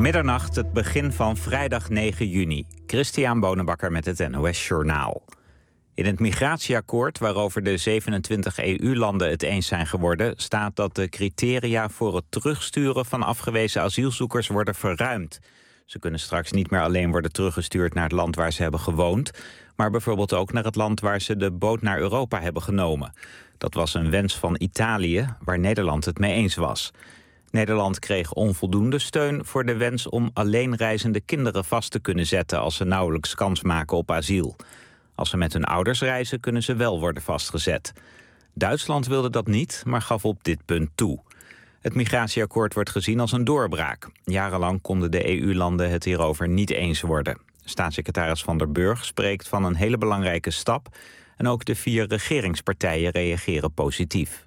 Middernacht, het begin van vrijdag 9 juni. Christian Bonenbakker met het NOS Journaal. In het migratieakkoord, waarover de 27 EU-landen het eens zijn geworden, staat dat de criteria voor het terugsturen van afgewezen asielzoekers worden verruimd. Ze kunnen straks niet meer alleen worden teruggestuurd naar het land waar ze hebben gewoond, maar bijvoorbeeld ook naar het land waar ze de boot naar Europa hebben genomen. Dat was een wens van Italië, waar Nederland het mee eens was. Nederland kreeg onvoldoende steun voor de wens om alleenreizende kinderen vast te kunnen zetten als ze nauwelijks kans maken op asiel. Als ze met hun ouders reizen, kunnen ze wel worden vastgezet. Duitsland wilde dat niet, maar gaf op dit punt toe. Het migratieakkoord wordt gezien als een doorbraak. Jarenlang konden de EU-landen het hierover niet eens worden. Staatssecretaris Van der Burg spreekt van een hele belangrijke stap en ook de 4 regeringspartijen reageren positief.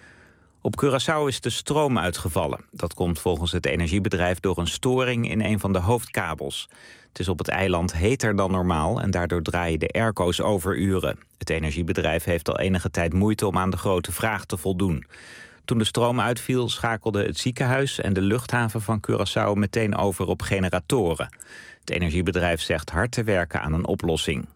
Op Curaçao is de stroom uitgevallen. Dat komt volgens het energiebedrijf door een storing in een van de hoofdkabels. Het is op het eiland heter dan normaal en daardoor draaien de airco's overuren. Het energiebedrijf heeft al enige tijd moeite om aan de grote vraag te voldoen. Toen de stroom uitviel, schakelden het ziekenhuis en de luchthaven van Curaçao meteen over op generatoren. Het energiebedrijf zegt hard te werken aan een oplossing.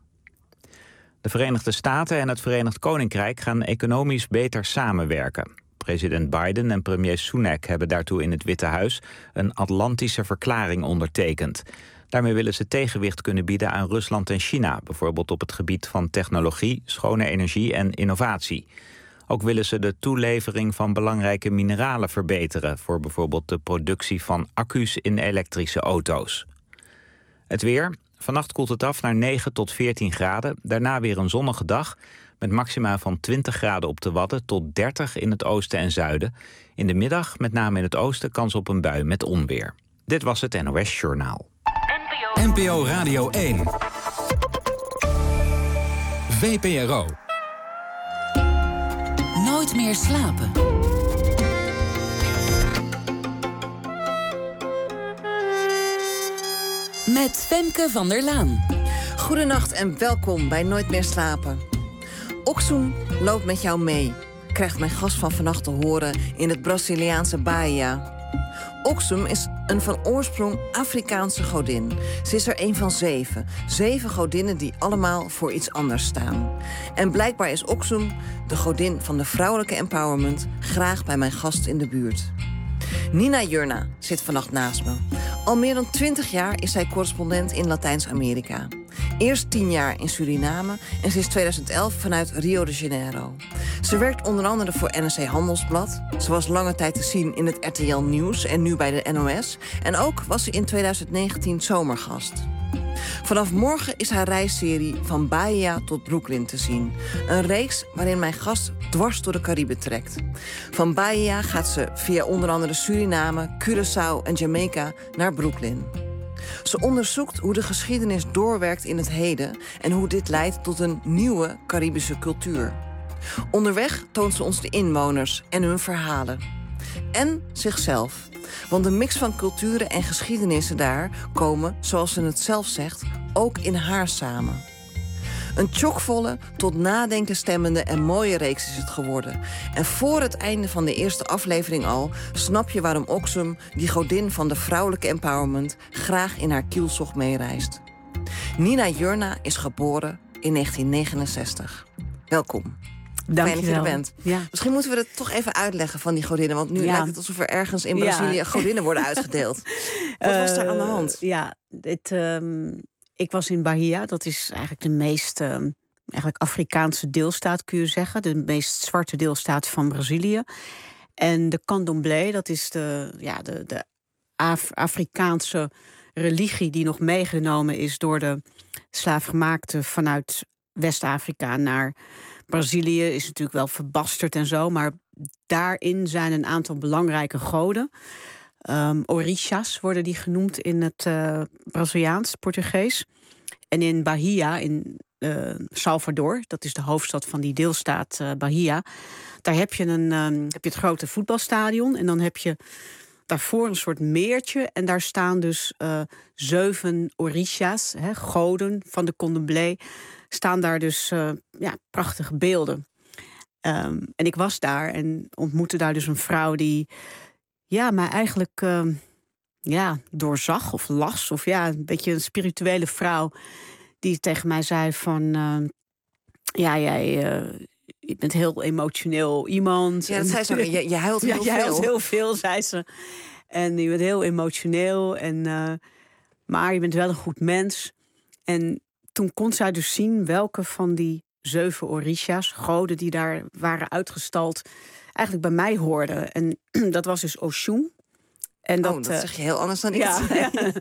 De Verenigde Staten en het Verenigd Koninkrijk gaan economisch beter samenwerken. President Biden en premier Sunak hebben daartoe in het Witte Huis een Atlantische verklaring ondertekend. Daarmee willen ze tegenwicht kunnen bieden aan Rusland en China, bijvoorbeeld op het gebied van technologie, schone energie en innovatie. Ook willen ze de toelevering van belangrijke mineralen verbeteren, voor bijvoorbeeld de productie van accu's in elektrische auto's. Het weer. Vannacht koelt het af naar 9 tot 14 graden. Daarna weer een zonnige dag met maxima van 20 graden op de Wadden tot 30 in het oosten en zuiden. In de middag, met name in het oosten, kans op een bui met onweer. Dit was het NOS Journaal. NPO Radio 1. VPRO. Nooit meer slapen. Met Femke van der Laan. Goedenacht en welkom bij Nooit meer slapen. Oxum loopt met jou mee, krijgt mijn gast van vannacht te horen in het Braziliaanse Bahia. Oxum is een van oorsprong Afrikaanse godin. Ze is er een van 7. 7 godinnen die allemaal voor iets anders staan. En blijkbaar is Oxum, de godin van de vrouwelijke empowerment, graag bij mijn gast in de buurt. Nina Jurna zit vannacht naast me. Al meer dan 20 jaar is zij correspondent in Latijns-Amerika. Eerst 10 jaar in Suriname en sinds 2011 vanuit Rio de Janeiro. Ze werkt onder andere voor NRC Handelsblad. Ze was lange tijd te zien in het RTL Nieuws en nu bij de NOS. En ook was ze in 2019 zomergast. Vanaf morgen is haar reisserie Van Bahia tot Brooklyn te zien. Een reeks waarin mijn gast dwars door de Cariben trekt. Van Bahia gaat ze via onder andere Suriname, Curaçao en Jamaica naar Brooklyn. Ze onderzoekt hoe de geschiedenis doorwerkt in het heden en hoe dit leidt tot een nieuwe Caribische cultuur. Onderweg toont ze ons de inwoners en hun verhalen. En zichzelf. Want de mix van culturen en geschiedenissen daar komen, zoals ze het zelf zegt, ook in haar samen. Een chockvolle, tot nadenken stemmende en mooie reeks is het geworden. En voor het einde van de eerste aflevering al snap je waarom Oxum, die godin van de vrouwelijke empowerment, graag in haar kielzog meereist. Nina Jurna is geboren in 1969. Welkom. Fijn dat je er bent. Ja. Misschien moeten we het toch even uitleggen van die godinnen. Want nu lijkt het alsof er ergens in Brazilië godinnen worden uitgedeeld. Wat was daar aan de hand? Ik was in Bahia. Dat is eigenlijk de meest eigenlijk Afrikaanse deelstaat, kun je zeggen. De meest zwarte deelstaat van Brazilië. En de Candomblé, dat is de Afrikaanse religie die nog meegenomen is door de slaafgemaakten vanuit West-Afrika naar Brazilië. Is natuurlijk wel verbasterd en zo, maar daarin zijn een aantal belangrijke goden. Orishas worden die genoemd in het Braziliaans, Portugees. En in Bahia, in Salvador, dat is de hoofdstad van die deelstaat Bahia, daar heb je het grote voetbalstadion en dan heb je daarvoor een soort meertje en daar staan dus 7 orishas, goden van de Candomblé, staan daar dus prachtige beelden. En ik was daar en ontmoette daar dus een vrouw die mij eigenlijk doorzag of las. Of een beetje een spirituele vrouw die tegen mij zei van... je bent heel emotioneel iemand. Ja, dat zei ze ook. Je huilt heel veel. Je huilt heel veel, zei ze. En je bent heel emotioneel. Maar je bent wel een goed mens. En toen kon zij dus zien welke van die 7 Orisha's, goden die daar waren uitgestald, eigenlijk bij mij hoorden. En dat was dus Oshun. En dat zeg je heel anders dan ik het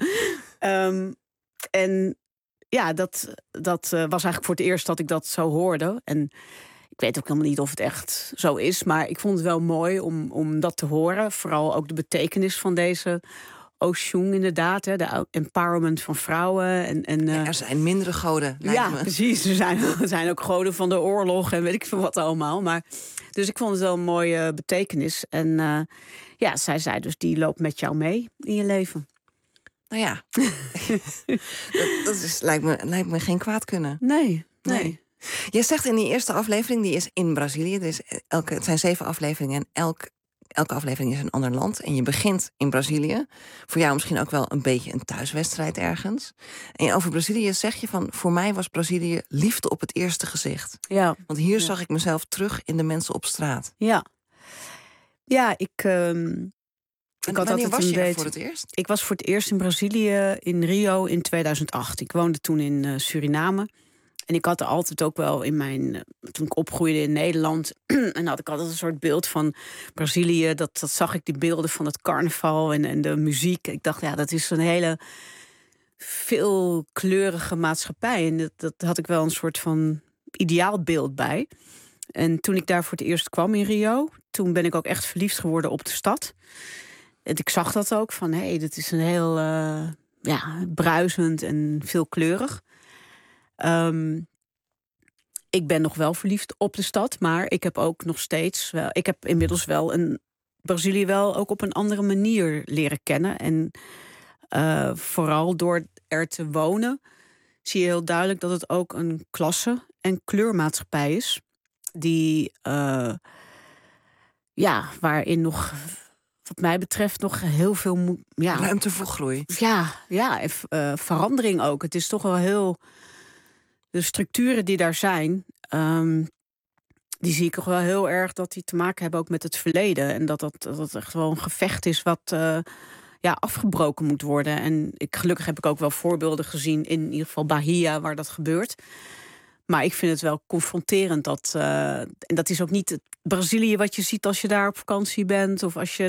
zei. Dat was eigenlijk voor het eerst dat ik dat zo hoorde. En ik weet ook helemaal niet of het echt zo is. Maar ik vond het wel mooi om dat te horen. Vooral ook de betekenis van deze Oshun inderdaad. Hè, de empowerment van vrouwen. Er zijn mindere goden, lijkt me. Precies. Er zijn ook goden van de oorlog en weet ik veel wat allemaal. Dus ik vond het wel een mooie betekenis. En zij zei dus, die loopt met jou mee in je leven. Nou ja, dat lijkt me geen kwaad kunnen. Nee. Je zegt in die eerste aflevering, die is in Brazilië. Het zijn 7 afleveringen en elke aflevering is een ander land. En je begint in Brazilië. Voor jou misschien ook wel een beetje een thuiswedstrijd ergens. En over Brazilië zeg je van... voor mij was Brazilië liefde op het eerste gezicht. Ja. Want hier zag ik mezelf terug in de mensen op straat. Ja. Ja, ik had wanneer was je beetje... voor het eerst? Ik was voor het eerst in Brazilië, in Rio, in 2008. Ik woonde toen in Suriname. En ik had er altijd ook wel toen ik opgroeide in Nederland... en had ik altijd een soort beeld van Brazilië. Dat zag ik, die beelden van het carnaval en de muziek. Ik dacht, dat is een hele veelkleurige maatschappij. En dat had ik wel een soort van ideaalbeeld bij. En toen ik daar voor het eerst kwam in Rio... toen ben ik ook echt verliefd geworden op de stad. En ik zag dat ook, van dit is een heel bruisend en veelkleurig. Ik ben nog wel verliefd op de stad, maar ik heb ook nog steeds wel... Ik heb inmiddels wel Brazilië wel ook op een andere manier leren kennen. En vooral door er te wonen zie je heel duidelijk dat het ook een klasse- en kleurmaatschappij is. Die, waarin nog, wat mij betreft, nog heel veel... ruimte voor groei. Verandering ook. Het is toch wel heel... De structuren die daar zijn, die zie ik toch wel heel erg dat die te maken hebben ook met het verleden. En dat echt wel een gevecht is wat afgebroken moet worden. En gelukkig heb ik ook wel voorbeelden gezien, in ieder geval Bahia, waar dat gebeurt. Maar ik vind het wel confronterend en dat is ook niet het Brazilië wat je ziet als je daar op vakantie bent. Of als je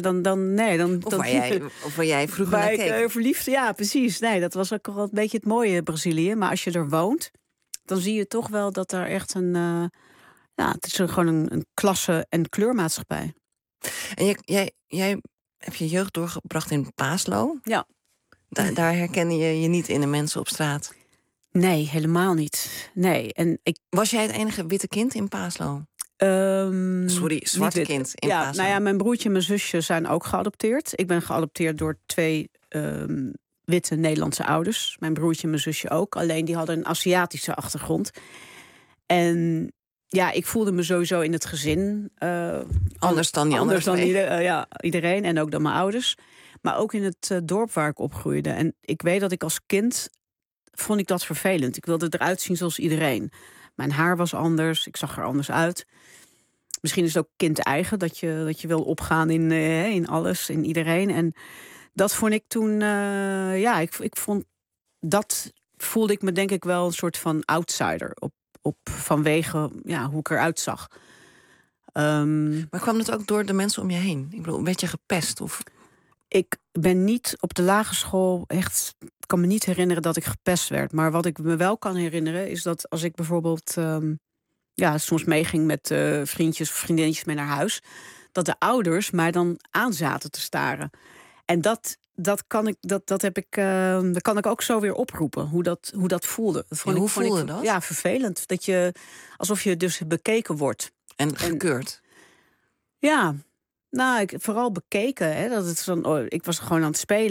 Of waar jij vroeger naar keek. Verliefd, ja, precies. Nee, dat was ook wel een beetje het mooie Brazilië. Maar als je er woont, dan zie je toch wel dat er echt het is gewoon een klasse- en kleurmaatschappij. En jij hebt je jeugd doorgebracht in Paaslo. Ja. Daar herkende je niet in de mensen op straat? Nee, helemaal niet. Nee. Was jij het enige witte kind in Paaslo? Zwarte kind in Paaslo. Nou ja, mijn broertje en mijn zusje zijn ook geadopteerd. Ik ben geadopteerd door 2 witte Nederlandse ouders. Mijn broertje en mijn zusje ook. Alleen die hadden een Aziatische achtergrond. En ik voelde me sowieso in het gezin anders dan iedereen en ook dan mijn ouders. Maar ook in het dorp waar ik opgroeide. En ik weet dat ik als kind vond ik dat vervelend. Ik wilde eruit zien zoals iedereen. Mijn haar was anders, ik zag er anders uit. Misschien is het ook kind-eigen, dat je wil opgaan in alles, in iedereen. En dat vond ik toen, ik vond, dat voelde ik me denk ik wel een soort van outsider op vanwege hoe ik eruit zag. Maar kwam dat ook door de mensen om je heen? Ik bedoel, werd je gepest? Of? Ik ben niet op de lagere school echt... Ik kan me niet herinneren dat ik gepest werd. Maar wat ik me wel kan herinneren is dat als ik bijvoorbeeld... soms meeging met vriendjes of vriendinnetjes mee naar huis... dat de ouders mij dan aanzaten te staren. En dat kan ik ook zo weer oproepen, hoe dat voelde. Hoe voelde dat? Ja, vervelend. Alsof je dus bekeken wordt. En gekeurd? Ja, vooral bekeken. Hè, dat het ik was gewoon aan het spelen. En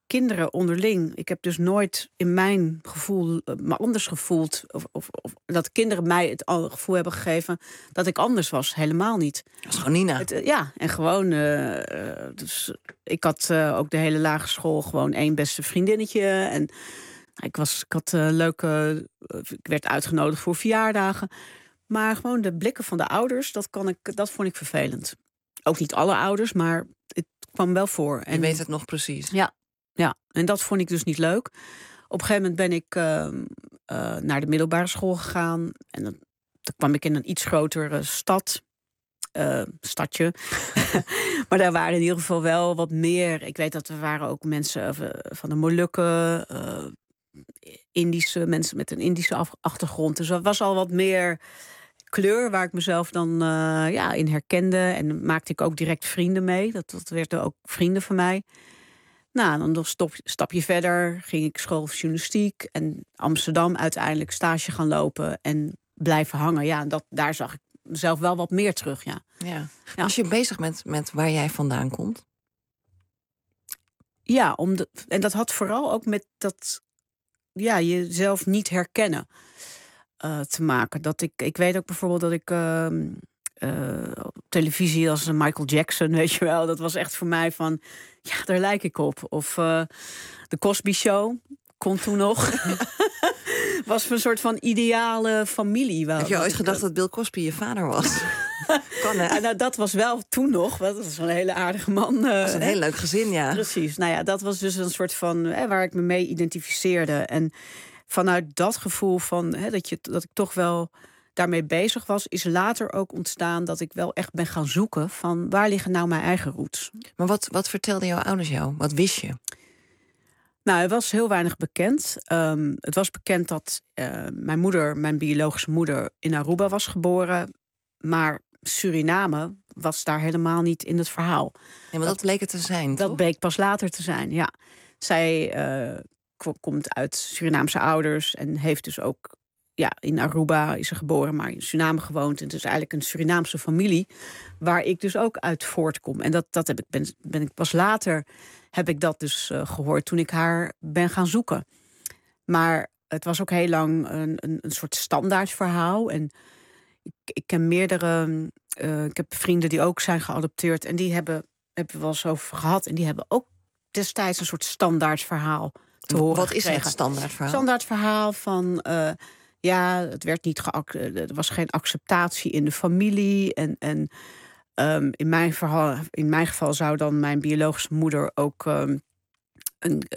kinderen onderling. Ik heb dus nooit in mijn gevoel me anders gevoeld. Of dat kinderen mij het gevoel hebben gegeven dat ik anders was. Helemaal niet. Dat is gewoon Nina. Ja, en gewoon... dus ik had ook de hele lagere school gewoon 1 beste vriendinnetje. En ik had leuke... ik werd uitgenodigd voor verjaardagen. Maar gewoon de blikken van de ouders, dat vond ik vervelend. Ook niet alle ouders, maar het kwam wel voor. Je weet het nog precies. Ja, en dat vond ik dus niet leuk. Op een gegeven moment ben ik naar de middelbare school gegaan. En dan kwam ik in een iets grotere stadje. Maar daar waren in ieder geval wel wat meer. Ik weet dat er waren ook mensen van de Molukken, Indische mensen met een Indische achtergrond. Dus er was al wat meer kleur waar ik mezelf dan in herkende. En dan maakte ik ook direct vrienden mee. Dat werden ook vrienden van mij. Nou, dan nog stapje verder ging ik school journalistiek. En Amsterdam uiteindelijk stage gaan lopen en blijven hangen. Ja, daar zag ik mezelf wel wat meer terug, ja. Was je bezig met waar jij vandaan komt? Ja, en dat had vooral ook met dat jezelf niet herkennen te maken. Dat ik weet ook bijvoorbeeld dat ik op televisie als Michael Jackson, weet je wel, dat was echt voor mij van, ja, daar lijk ik op. Of de Cosby Show kon toen nog. Was een soort van ideale familie. Heb je ooit gedacht dat Bill Cosby je vader was? Kan, hè? Nou, dat was wel toen nog. Dat was een hele aardige man. Dat was een heel leuk gezin, ja. Precies. Nou ja, dat was dus een soort van waar ik me mee identificeerde. En vanuit dat gevoel van dat ik toch wel daarmee bezig was, is later ook ontstaan dat ik wel echt ben gaan zoeken van waar liggen nou mijn eigen roots. Maar wat vertelden jouw ouders jou? Wat wist je? Nou, het was heel weinig bekend. Het was bekend dat mijn biologische moeder, in Aruba was geboren. Maar Suriname was daar helemaal niet in het verhaal. Ja, maar dat bleek het te zijn, Dat toch? bleek pas later te zijn, ja. Zij komt uit Surinaamse ouders en heeft dus ook, in Aruba is ze geboren, maar in Suriname gewoond. En het is eigenlijk een Surinaamse familie waar ik dus ook uit voortkom. En dat ben ik pas later heb ik dat dus gehoord toen ik haar ben gaan zoeken. Maar het was ook heel lang een soort standaard verhaal. En ik ken meerdere. Ik heb vrienden die ook zijn geadopteerd. En die hebben we wel eens over gehad. En die hebben ook destijds een soort standaard verhaal te horen Wat gekregen. is het standaard verhaal? Standaard verhaal van het werd niet er was geen acceptatie in de familie. En in mijn geval zou dan mijn biologische moeder ook een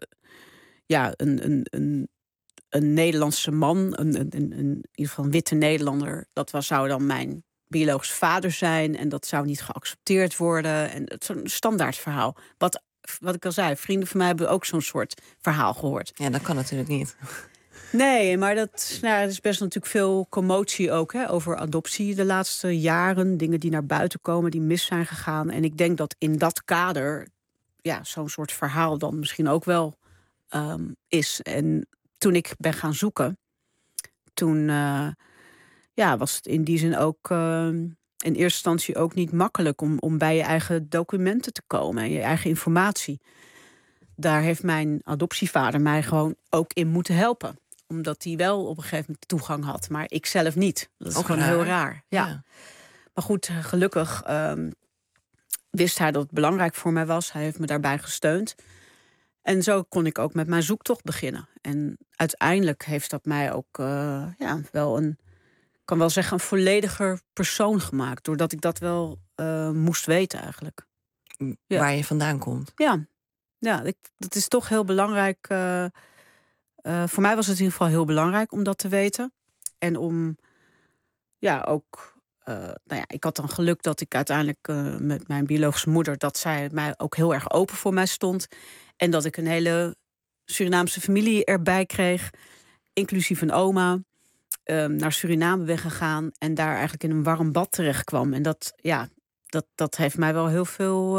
Nederlandse man, in ieder geval een witte Nederlander, zou dan mijn biologische vader zijn en dat zou niet geaccepteerd worden. En het is een standaard verhaal. Wat ik al zei, vrienden van mij hebben ook zo'n soort verhaal gehoord. Ja, dat kan natuurlijk niet. Nee, maar er is best natuurlijk veel commotie ook over adoptie de laatste jaren. Dingen die naar buiten komen, die mis zijn gegaan. En ik denk dat in dat kader zo'n soort verhaal dan misschien ook wel is. En toen ik ben gaan zoeken, toen was het in die zin ook in eerste instantie ook niet makkelijk om bij je eigen documenten te komen en je eigen informatie. Daar heeft mijn adoptievader mij gewoon ook in moeten helpen. Omdat hij wel op een gegeven moment toegang had, maar ik zelf niet. Dat is ook gewoon raar. heel raar. Ja. Maar goed, gelukkig wist hij dat het belangrijk voor mij was. Hij heeft me daarbij gesteund. En zo kon ik ook met mijn zoektocht beginnen. En uiteindelijk heeft dat mij ook wel een vollediger persoon gemaakt. Doordat ik dat wel moest weten eigenlijk. Ja. Waar je vandaan komt. Ja, dat is toch heel belangrijk. Voor mij was het in ieder geval heel belangrijk om dat te weten. En om ook. Ik had dan geluk dat ik uiteindelijk met mijn biologische moeder, dat zij mij ook heel erg open voor mij stond. En dat ik een hele Surinaamse familie erbij kreeg, inclusief een oma. Naar Suriname ben gegaan en daar eigenlijk in een warm bad terecht kwam. En dat heeft mij wel heel veel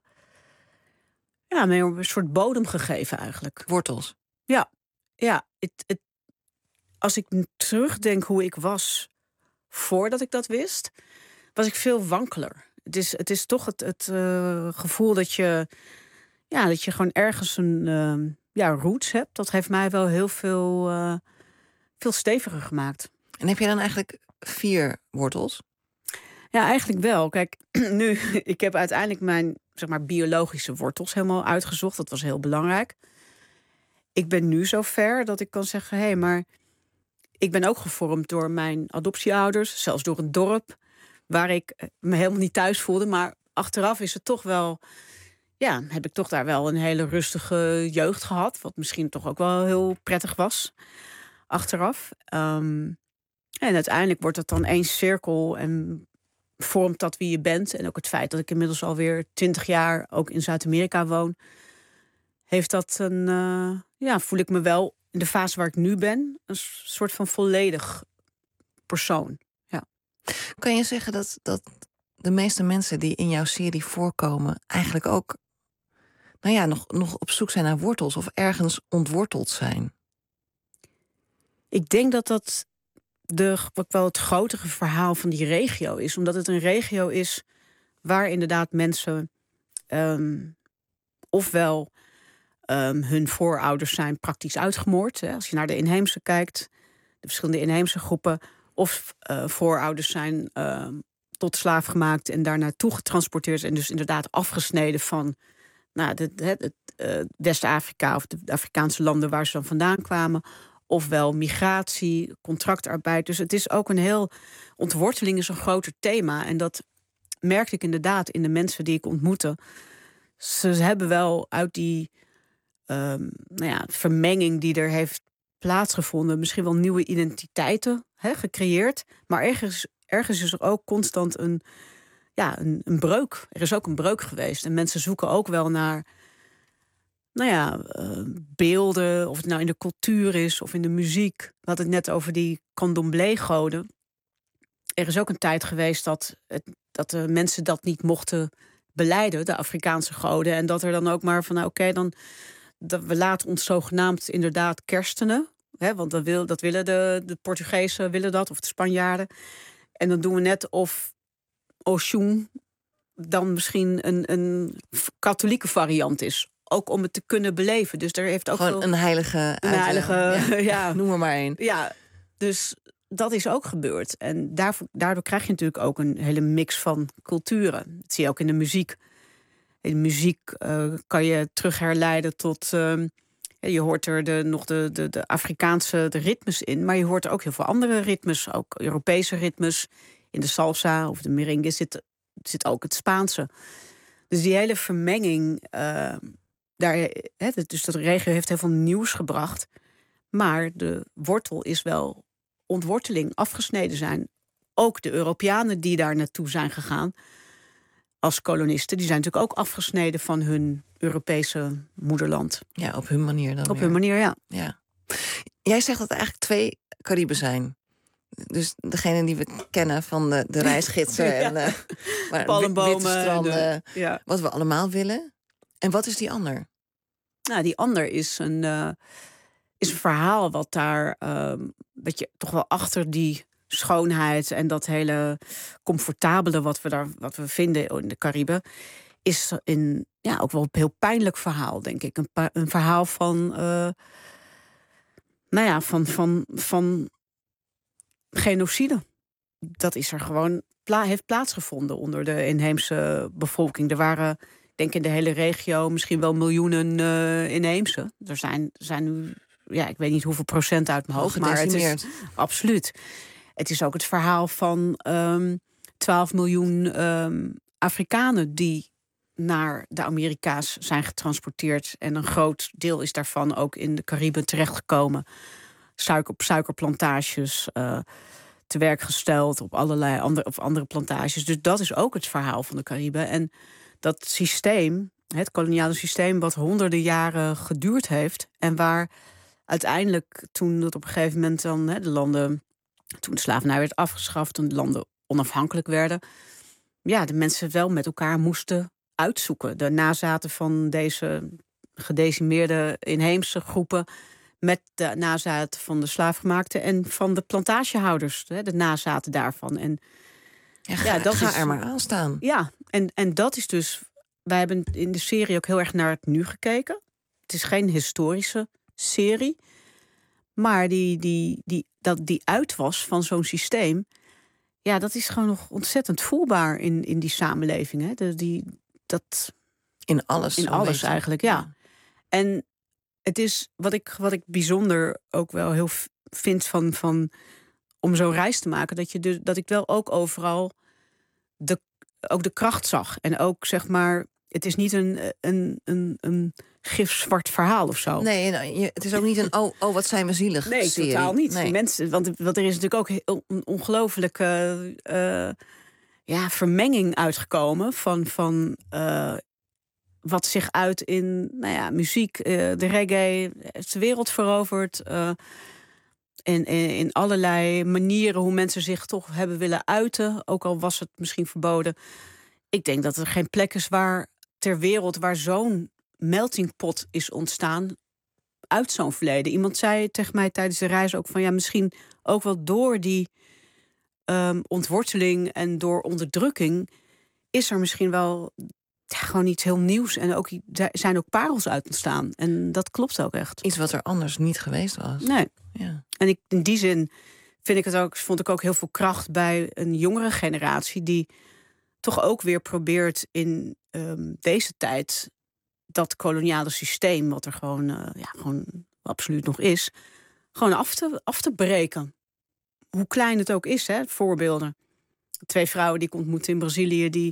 een soort bodem gegeven eigenlijk. Wortels. Ja. Als ik terugdenk hoe ik was voordat ik dat wist, was ik veel wankeler. Het is toch het gevoel dat je dat je gewoon ergens een roots hebt. Dat heeft mij wel heel veel steviger gemaakt. En heb je dan eigenlijk 4 wortels? Ja, eigenlijk wel. Kijk, ik heb uiteindelijk mijn biologische wortels helemaal uitgezocht. Dat was heel belangrijk. Ik ben nu zover dat ik kan zeggen, maar ik ben ook gevormd door mijn adoptieouders, zelfs door een dorp waar ik me helemaal niet thuis voelde. Maar achteraf is het toch wel, heb ik toch daar wel een hele rustige jeugd gehad. Wat misschien toch ook wel heel prettig was, achteraf. En uiteindelijk wordt het dan één cirkel en vormt dat wie je bent. En ook het feit dat ik inmiddels alweer 20 jaar ook in Zuid-Amerika woon, heeft dat voel ik me wel in de fase waar ik nu ben een soort van volledig persoon. Ja. Kan je zeggen dat de meeste mensen die in jouw serie voorkomen eigenlijk ook nog op zoek zijn naar wortels of ergens ontworteld zijn? Ik denk dat ook wel het grotere verhaal van die regio is. Omdat het een regio is waar inderdaad mensen ofwel hun voorouders zijn praktisch uitgemoord. Hè. Als je naar de inheemse kijkt, de verschillende inheemse groepen, of voorouders zijn tot slaaf gemaakt en daar naartoe getransporteerd en dus inderdaad afgesneden van West-Afrika of de Afrikaanse landen waar ze dan vandaan kwamen. Ofwel migratie, contractarbeid. Dus het is ook ontworteling is een groter thema. En dat merkte ik inderdaad in de mensen die ik ontmoette. Ze hebben wel uit die vermenging die er heeft plaatsgevonden, misschien wel nieuwe identiteiten gecreëerd. Maar ergens is er ook constant een breuk. Er is ook een breuk geweest. En mensen zoeken ook wel naar beelden, of het nou in de cultuur is of in de muziek. We hadden het net over die candomblé-goden. Er is ook een tijd geweest dat de mensen dat niet mochten belijden, de Afrikaanse goden. En dat er dan ook maar van, we laten ons zogenaamd inderdaad kerstenen. Hè, want dat willen de Portugezen, willen dat, of de Spanjaarden. En dan doen we net of Oshun dan misschien een katholieke variant is. Ook om het te kunnen beleven. Dus er heeft ook gewoon een heilige. Noem maar één. Ja, dus dat is ook gebeurd. En daardoor krijg je natuurlijk ook een hele mix van culturen. Dat zie je ook in de muziek. In de muziek kan je terug herleiden tot je hoort er nog de Afrikaanse ritmes in, maar je hoort er ook heel veel andere ritmes, ook Europese ritmes. In de salsa of de merengue zit ook het Spaanse. Dus die hele vermenging, dus dat regio heeft heel veel nieuws gebracht. Maar de wortel is wel ontworteling, afgesneden zijn. Ook de Europeanen die daar naartoe zijn gegaan als kolonisten, die zijn natuurlijk ook afgesneden van hun Europese moederland. Ja, op hun manier dan. Op hun manier, ja. Jij zegt dat er eigenlijk 2 Cariben zijn. Dus degene die we kennen van de reisgidsen en palmbomen, witte stranden, wat we allemaal willen. En wat is die ander? Nou, die ander is een verhaal wat daar dat je toch wel achter die schoonheid en dat hele comfortabele wat we vinden in de Cariben, is ook wel een heel pijnlijk verhaal, denk ik. Een verhaal van van genocide. Dat is er gewoon heeft plaatsgevonden onder de inheemse bevolking. Er waren, ik denk in de hele regio, misschien wel miljoenen inheemse. Er zijn nu, ik weet niet hoeveel procent uit mijn hoofd, maar het is absoluut. Het is ook het verhaal van 12 miljoen Afrikanen die naar de Amerika's zijn getransporteerd. En een groot deel is daarvan ook in de Cariben terechtgekomen. Op suikerplantages, te werk gesteld op allerlei andere plantages. Dus dat is ook het verhaal van de Cariben. En dat systeem, het koloniale systeem, wat honderden jaren geduurd heeft en waar uiteindelijk, toen het op een gegeven moment dan de landen, toen de slavernij werd afgeschaft, toen de landen onafhankelijk werden, de mensen wel met elkaar moesten uitzoeken. De nazaten van deze gedecimeerde inheemse groepen met de nazaten van de slaafgemaakten en van de plantagehouders, de nazaten daarvan. En dat ga er maar aan staan. Ja, en dat is dus wij hebben in de serie ook heel erg naar het nu gekeken. Het is geen historische serie. Maar die uitwas van zo'n systeem... ja, dat is gewoon nog ontzettend voelbaar in die samenleving. Hè? In alles. In alles eigenlijk, ja. En het is wat ik bijzonder ook wel heel vind van om zo'n reis te maken... dat ik wel ook overal ook de kracht zag. En ook, zeg maar, het is niet een gifzwart verhaal of zo. Nee, het is ook niet een wat zijn we zielig Nee, serie. totaal niet. Nee. Mensen, want er is natuurlijk ook een ongelofelijke vermenging uitgekomen van wat zich uit in muziek, de reggae, heeft de wereld veroverd. En in allerlei manieren hoe mensen zich toch hebben willen uiten. Ook al was het misschien verboden. Ik denk dat er geen plek is ter wereld waar zo'n melting pot is ontstaan uit zo'n verleden. Iemand zei tegen mij tijdens de reis ook van misschien ook wel door die ontworteling en door onderdrukking is er misschien wel gewoon iets heel nieuws. En er zijn ook parels uit ontstaan. En dat klopt ook echt. Iets wat er anders niet geweest was. Nee. Ja. En in die zin vond ik ook heel veel kracht bij een jongere generatie die toch ook weer probeert in deze tijd dat koloniale systeem, wat er gewoon absoluut nog is, gewoon af te breken. Hoe klein het ook is, hè, voorbeelden. 2 vrouwen die ik ontmoette in Brazilië,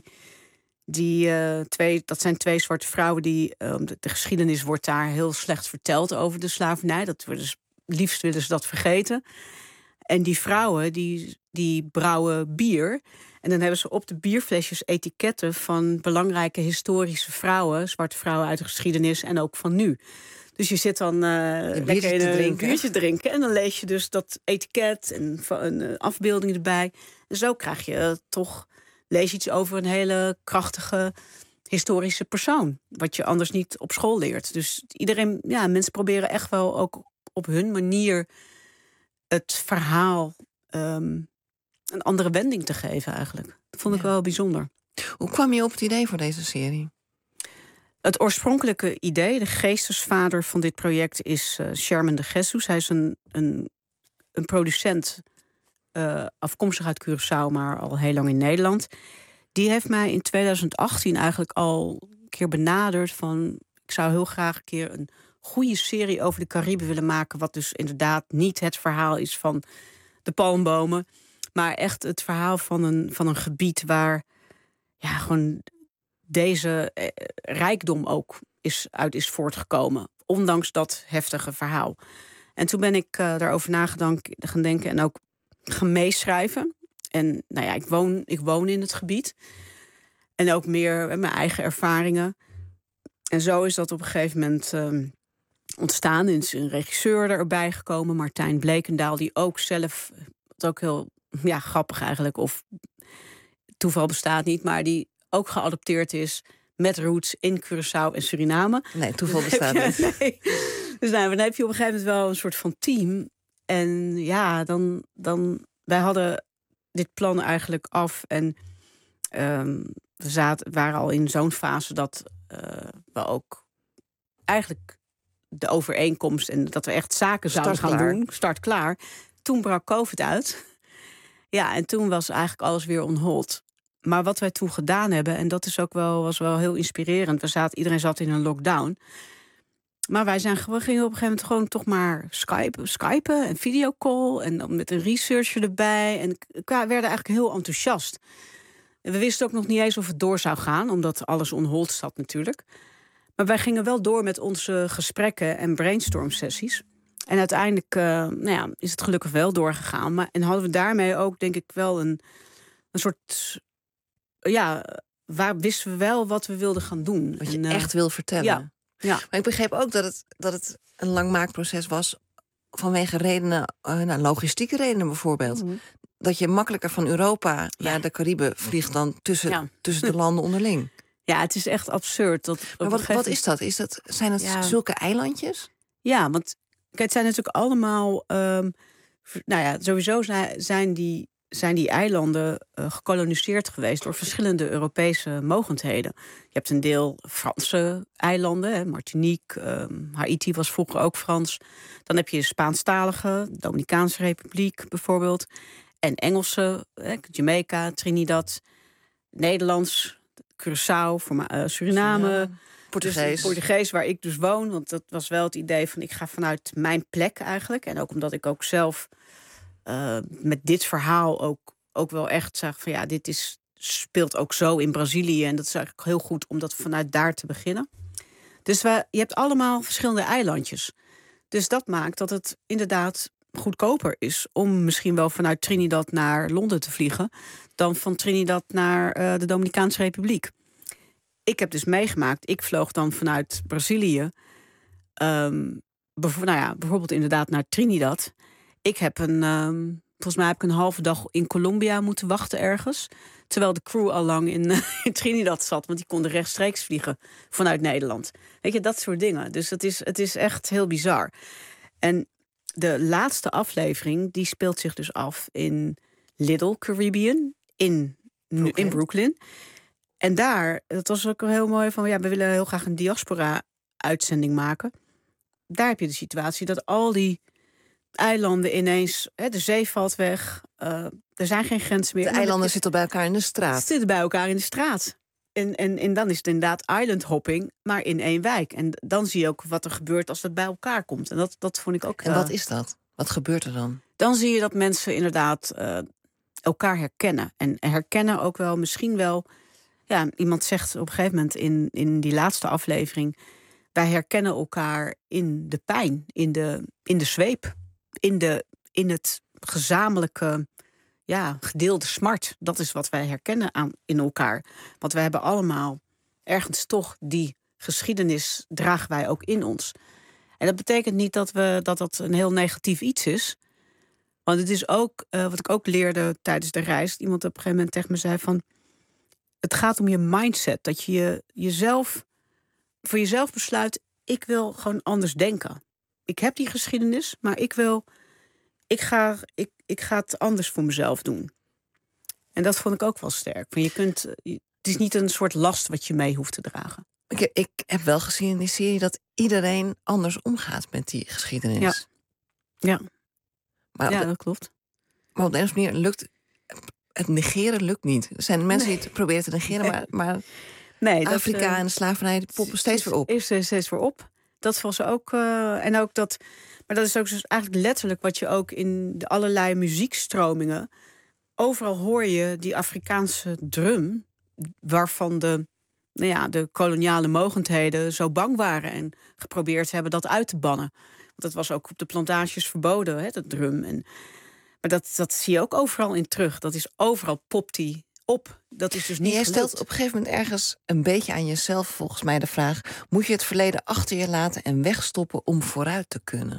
dat zijn 2 zwarte vrouwen die de geschiedenis wordt daar heel slecht verteld over de slavernij. Liefst willen ze dat vergeten. En die vrouwen die brouwen bier. En dan hebben ze op de bierflesjes etiketten van belangrijke historische vrouwen, zwarte vrouwen uit de geschiedenis en ook van nu. Dus je zit dan lekker een biertje drinken en dan lees je dus dat etiket en een afbeelding erbij. En zo krijg je lees je iets over een hele krachtige historische persoon, wat je anders niet op school leert. Dus mensen proberen echt wel ook op hun manier het verhaal een andere wending te geven eigenlijk. Dat vond ik wel bijzonder. Hoe kwam je op het idee voor deze serie? Het oorspronkelijke idee, de geestesvader van dit project, is Sherman de Jesus. Hij is een producent afkomstig uit Curaçao, maar al heel lang in Nederland. Die heeft mij in 2018 eigenlijk al een keer benaderd van ik zou heel graag een keer een goede serie over de Cariben willen maken, wat dus inderdaad niet het verhaal is van de palmbomen, maar echt het verhaal van een gebied waar gewoon deze rijkdom ook uit is voortgekomen, ondanks dat heftige verhaal. En toen ben ik daarover gaan denken en ook gaan meeschrijven. En ik woon in het gebied. En ook meer met mijn eigen ervaringen. En zo is dat op een gegeven moment ontstaan. Er is een regisseur erbij gekomen, Martijn Blekendaal, die ook zelf, wat ook heel grappig eigenlijk, of toeval bestaat niet, maar die ook geadopteerd is met roots in Curaçao en Suriname. Nee, toeval bestaat niet. Nee. Dus dan heb je op een gegeven moment wel een soort van team. En dan wij hadden dit plan eigenlijk af. En we waren al in zo'n fase dat we ook eigenlijk de overeenkomst en dat we echt zaken zouden gaan doen. Start klaar. Toen brak COVID uit. Ja, en toen was eigenlijk alles weer on hold. Maar wat wij toen gedaan hebben, en dat is ook was wel heel inspirerend. Iedereen zat in een lockdown. Maar we gingen op een gegeven moment gewoon toch maar skypen en videocall. En dan met een researcher erbij. En we werden eigenlijk heel enthousiast. En we wisten ook nog niet eens of het door zou gaan, omdat alles on hold zat natuurlijk. Maar wij gingen wel door met onze gesprekken en brainstorm sessies. En uiteindelijk is het gelukkig wel doorgegaan. En hadden we daarmee ook, denk ik, wel een soort waar wisten we wel wat we wilden gaan doen. Wat je echt wil vertellen. Ja. Maar ik begreep ook dat het een lang maakproces was vanwege redenen, logistieke redenen bijvoorbeeld. Mm-hmm. Dat je makkelijker van Europa naar de Cariben vliegt dan tussen de landen onderling. Ja, het is echt absurd. Maar wat is dat? Zijn het zulke eilandjes? Ja, want het zijn natuurlijk allemaal sowieso zijn zijn die eilanden gekoloniseerd geweest door verschillende Europese mogendheden. Je hebt een deel Franse eilanden, hè, Martinique, Haiti was vroeger ook Frans. Dan heb je Spaanstalige, Dominicaanse Republiek bijvoorbeeld. En Engelse, Jamaica, Trinidad, Nederlands, Curaçao, Suriname. Portugees, waar ik dus woon. Want dat was wel het idee van ik ga vanuit mijn plek eigenlijk. En ook omdat ik ook zelf met dit verhaal ook wel echt zag van ja, dit speelt ook zo in Brazilië. En dat is eigenlijk heel goed om dat vanuit daar te beginnen. Dus je hebt allemaal verschillende eilandjes. Dus dat maakt dat het inderdaad goedkoper is om misschien wel vanuit Trinidad naar Londen te vliegen dan van Trinidad naar de Dominicaanse Republiek. Ik heb dus meegemaakt, ik vloog dan vanuit Brazilië, bijvoorbeeld inderdaad naar Trinidad. Ik heb volgens mij heb ik een halve dag in Colombia moeten wachten ergens, terwijl de crew al lang in Trinidad zat, want die konden rechtstreeks vliegen vanuit Nederland. Weet je, dat soort dingen. Dus het is echt heel bizar. En de laatste aflevering, die speelt zich dus af in Little Caribbean, in Brooklyn. En daar, dat was ook heel mooi van, ja, we willen heel graag een diaspora-uitzending maken. Daar heb je de situatie dat al die eilanden ineens, de zee valt weg, er zijn geen grenzen meer. De eilanden zitten bij elkaar in de straat. Ze zitten bij elkaar in de straat. En dan is het inderdaad island hopping, maar in één wijk. En dan zie je ook wat er gebeurt als dat bij elkaar komt. En dat vond ik ook. En wat is dat? Wat gebeurt er dan? Dan zie je dat mensen inderdaad elkaar herkennen. En herkennen ook wel, misschien wel. Ja, iemand zegt op een gegeven moment in die laatste aflevering, wij herkennen elkaar in de pijn, in de zweep, in het gezamenlijke, ja, gedeelde smart. Dat is wat wij herkennen in elkaar. Want wij hebben allemaal ergens toch die geschiedenis dragen wij ook in ons. En dat betekent niet dat een heel negatief iets is. Want het is ook, wat ik ook leerde tijdens de reis, iemand op een gegeven moment tegen me zei van, het gaat om je mindset. Dat je voor jezelf besluit, ik wil gewoon anders denken. Ik heb die geschiedenis, maar ik ga het anders voor mezelf doen. En dat vond ik ook wel sterk. Het is niet een soort last wat je mee hoeft te dragen. Ik heb wel gezien in die serie dat iedereen anders omgaat met die geschiedenis. Ja, Maar dat klopt. Maar op de een of andere manier lukt het negeren lukt niet. Er zijn mensen die het proberen te negeren, maar nee, Afrika en de slavernij poppen steeds weer op. Is steeds weer op. Dat was ook. En ook dat. Maar dat is ook dus eigenlijk letterlijk wat je ook in de allerlei muziekstromingen. Overal hoor je die Afrikaanse drum, waarvan de koloniale mogendheden zo bang waren en geprobeerd hebben dat uit te bannen. Want dat was ook op de plantages verboden, dat drum. Maar dat zie je ook overal in terug. Dat is overal popt die op. Dat is dus niet Jij gelukt. stelt op een gegeven moment ergens een beetje aan jezelf volgens mij de vraag, moet je het verleden achter je laten en wegstoppen om vooruit te kunnen?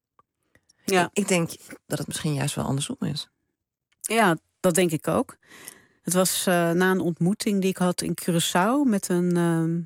Ja. Ik denk dat het misschien juist wel andersom is. Ja, dat denk ik ook. Het was na een ontmoeting die ik had in Curaçao met een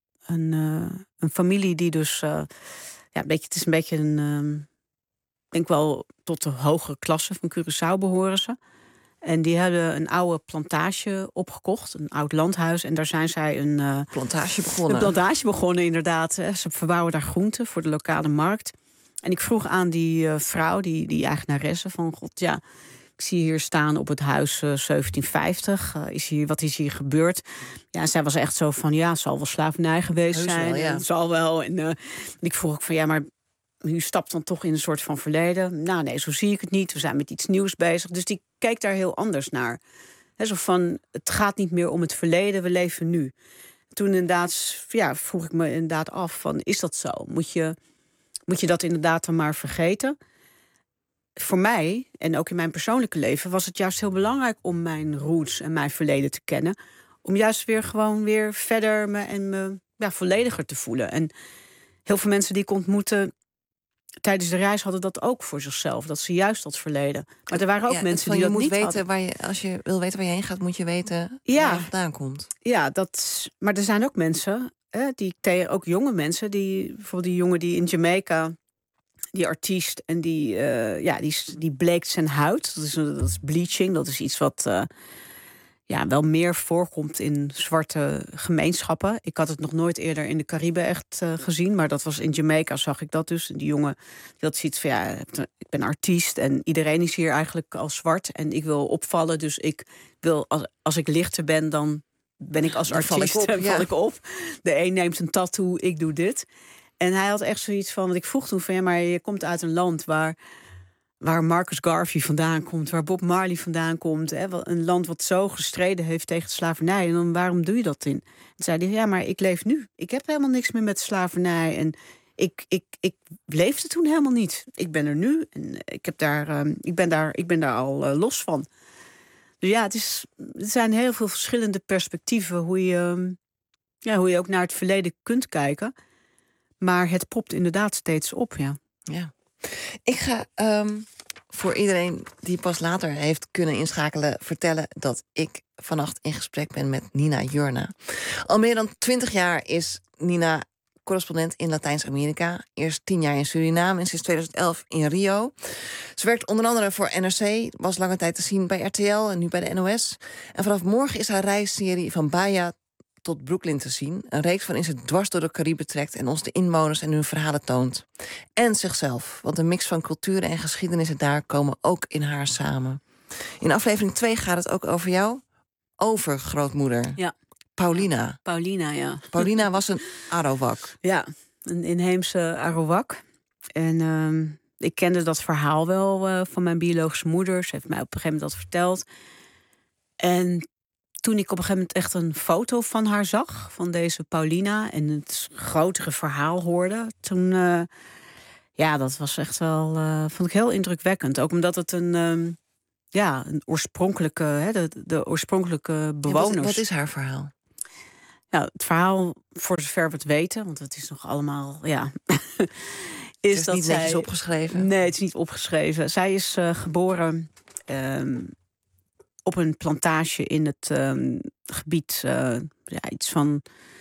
familie die dus het is een beetje een ik denk wel tot de hogere klasse van Curaçao behoren ze. En die hebben een oude plantage opgekocht, een oud landhuis. En daar zijn zij een plantage begonnen. Een plantage begonnen, inderdaad. Ze verbouwen daar groenten voor de lokale markt. En ik vroeg aan die vrouw, die eigenaresse, van god, ja, ik zie hier staan op het huis 1750. Wat is hier gebeurd? Ja, zij was echt zo van, ja, het zal wel slavernij geweest zijn. Wel, ja. Het zal wel. En ik vroeg ook van, ja, maar u stapt dan toch in een soort van verleden. Nou, nee, zo zie ik het niet. We zijn met iets nieuws bezig. Dus die keek daar heel anders naar. Zo van, het gaat niet meer om het verleden, we leven nu. Toen inderdaad, vroeg ik me inderdaad af van, is dat zo? Moet je dat inderdaad dan maar vergeten? Voor mij, en ook in mijn persoonlijke leven, was het juist heel belangrijk om mijn roots en mijn verleden te kennen. Om juist weer verder me vollediger te voelen. En heel veel mensen die ik ontmoette tijdens de reis hadden dat ook voor zichzelf. Dat ze juist dat verleden. Maar er waren ook mensen die dat niet hadden. Als je wil weten waar je heen gaat, moet je weten waar je vandaan komt. Ja, maar er zijn ook mensen, ook jonge mensen, bijvoorbeeld die jongen die in Jamaica die artiest en die bleekt zijn huid. Dat is bleaching. Dat is iets wat wel meer voorkomt in zwarte gemeenschappen. Ik had het nog nooit eerder in de Cariben echt gezien. Maar dat was in Jamaica, zag ik dat dus. En die jongen die had zoiets van, ik ben artiest en iedereen is hier eigenlijk al zwart. En ik wil opvallen, dus ik wil, als ik lichter ben, dan ben ik als artiest, val ik op. De een neemt een tattoo, ik doe dit. En hij had echt zoiets van, want ik vroeg toen van, maar je komt uit een land waar Marcus Garvey vandaan komt, waar Bob Marley vandaan komt. Een land wat zo gestreden heeft tegen de slavernij. En dan waarom doe je dat in? En zei hij, maar ik leef nu. Ik heb helemaal niks meer met slavernij. En ik leefde toen helemaal niet. Ik ben er nu en ik ben daar al los van. Dus ja, er zijn heel veel verschillende perspectieven hoe je ook naar het verleden kunt kijken. Maar het popt inderdaad steeds op, Ja. Ik ga voor iedereen die pas later heeft kunnen inschakelen vertellen dat ik vannacht in gesprek ben met Nina Jurna. Al meer dan 20 jaar is Nina correspondent in Latijns-Amerika. Eerst 10 jaar in Suriname en sinds 2011 in Rio. Ze werkt onder andere voor NRC, was lange tijd te zien bij RTL en nu bij de NOS. En vanaf morgen is haar reisserie van Bahia tot Brooklyn te zien. Een reeks waarin ze dwars door de Cariben trekt en ons de inwoners en hun verhalen toont. En zichzelf, want een mix van culturen en geschiedenissen daar komen ook in haar samen. In aflevering 2 gaat het ook over jou, overgrootmoeder. Ja. Paulina. Paulina was een Arawak. Ja, een inheemse Arawak. En ik kende dat verhaal wel van mijn biologische moeder. Ze heeft mij op een gegeven moment dat verteld. En toen ik op een gegeven moment echt een foto van haar zag, van deze Paulina, en het grotere verhaal hoorde, toen, dat was echt wel, vond ik heel indrukwekkend. Ook omdat het een oorspronkelijke, de oorspronkelijke bewoners. Ja, wat is haar verhaal? Ja, het verhaal, voor zover we het weten, want het is nog allemaal, is dat niet netjes opgeschreven? Nee, het is niet opgeschreven. Zij is geboren op een plantage in het gebied, iets van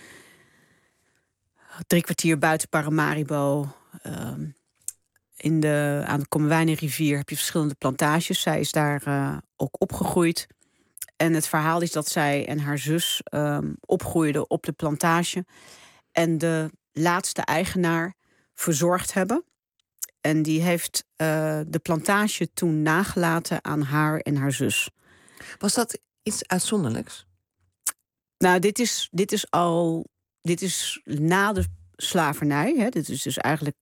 3 kwartier buiten Paramaribo. Aan de Komwijnenrivier heb je verschillende plantages. Zij is daar ook opgegroeid. En het verhaal is dat zij en haar zus opgroeiden op de plantage. En de laatste eigenaar verzorgd hebben. En die heeft de plantage toen nagelaten aan haar en haar zus. Was dat iets uitzonderlijks? Nou, dit is na de slavernij. Hè. Dit is dus eigenlijk,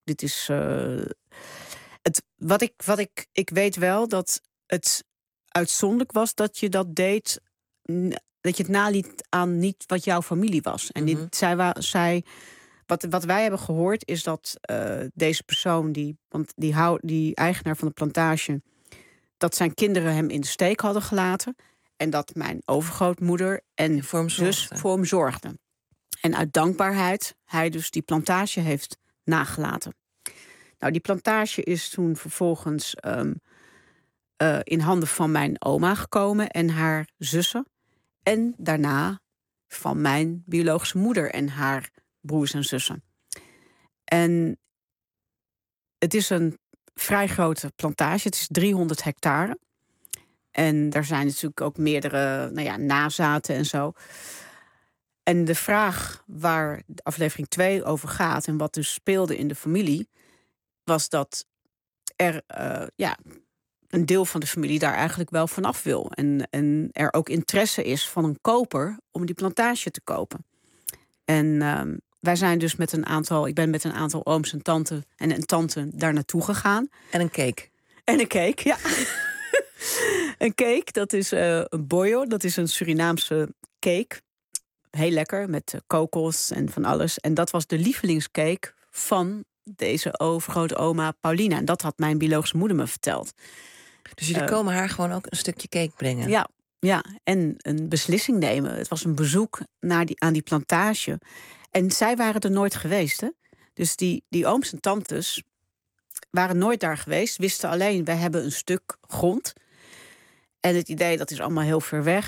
ik weet wel dat het uitzonderlijk was dat je dat deed, dat je het naliet aan niet wat jouw familie was. En wat wij hebben gehoord is dat deze persoon, die eigenaar van de plantage, dat zijn kinderen hem in de steek hadden gelaten. En dat mijn overgrootmoeder en zus voor hem zorgden. En uit dankbaarheid hij dus die plantage heeft nagelaten. Nou, die plantage is toen vervolgens in handen van mijn oma gekomen en haar zussen. En daarna van mijn biologische moeder en haar broers en zussen. En het is een vrij grote plantage. Het is 300 hectare. En daar zijn natuurlijk ook meerdere nazaten en zo. En de vraag waar de aflevering 2 over gaat en wat dus speelde in de familie, was dat er een deel van de familie daar eigenlijk wel vanaf wil. En er ook interesse is van een koper om die plantage te kopen. En wij zijn dus ik ben met een aantal ooms en tanten en een tante daar naartoe gegaan. En een cake. Ja. Een cake, dat is een boyo, dat is een Surinaamse cake. Heel lekker, met kokos en van alles. En dat was de lievelingscake van deze overgrote oma Paulina. En dat had mijn biologische moeder me verteld. Dus jullie komen haar gewoon ook een stukje cake brengen? Ja, en een beslissing nemen. Het was een bezoek aan die plantage. En zij waren er nooit geweest, hè? Dus die ooms en tantes waren nooit daar geweest. Wisten alleen, wij hebben een stuk grond. En het idee, dat is allemaal heel ver weg.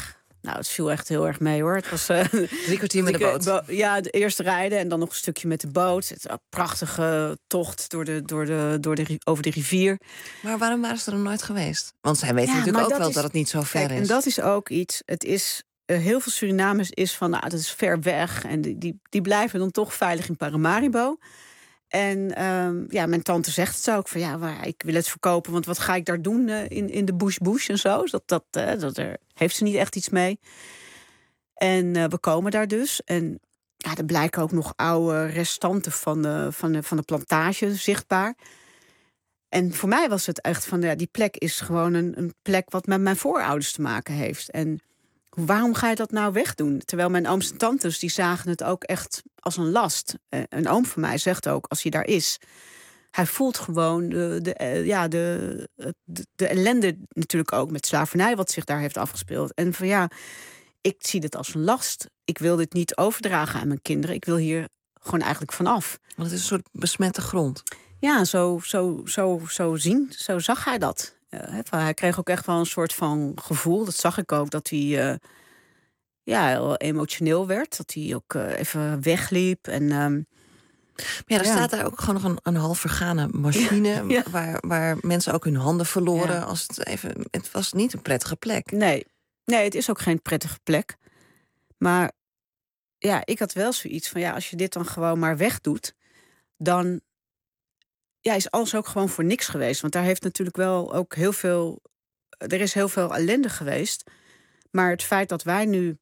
Nou, het viel echt heel erg mee, hoor. Het was 3 kwartier met de boot. Ja, de eerste rijden en dan nog een stukje met de boot. Het is een prachtige tocht over de rivier. Maar waarom waren ze er nog nooit geweest? Want zij weten natuurlijk ook wel dat het niet zo ver is. En dat is ook iets. Het is heel veel Surinamers is van, nou, dat is ver weg. En die blijven dan toch veilig in Paramaribo. En mijn tante zegt het ook van, ja, maar ik wil het verkopen, want wat ga ik daar doen in de bush en zo? Daar heeft ze niet echt iets mee. En we komen daar dus. En ja, er blijken ook nog oude restanten van de plantage zichtbaar. En voor mij was het echt van, ja, die plek is gewoon een plek wat met mijn voorouders te maken heeft. En waarom ga je dat nou wegdoen? Terwijl mijn ooms en tantes, die zagen het ook echt als een last. Een oom van mij zegt ook, als hij daar is, hij voelt gewoon de ellende natuurlijk ook met slavernij wat zich daar heeft afgespeeld. En van ja, ik zie dit als een last. Ik wil dit niet overdragen aan mijn kinderen. Ik wil hier gewoon eigenlijk vanaf. Want het is een soort besmette grond. Ja, zo zag hij dat. Hij kreeg ook echt wel een soort van gevoel. Dat zag ik ook, dat hij heel emotioneel werd. Dat hij ook even wegliep. En, maar er staat daar ook gewoon nog een half vergane machine... waar mensen ook hun handen verloren. Ja. Het was niet een prettige plek. Nee, het is ook geen prettige plek. Maar ja, ik had wel zoiets van, ja, als je dit dan gewoon maar wegdoet, dan is alles ook gewoon voor niks geweest. Want daar heeft natuurlijk wel ook heel veel, er is heel veel ellende geweest. Maar het feit dat wij nu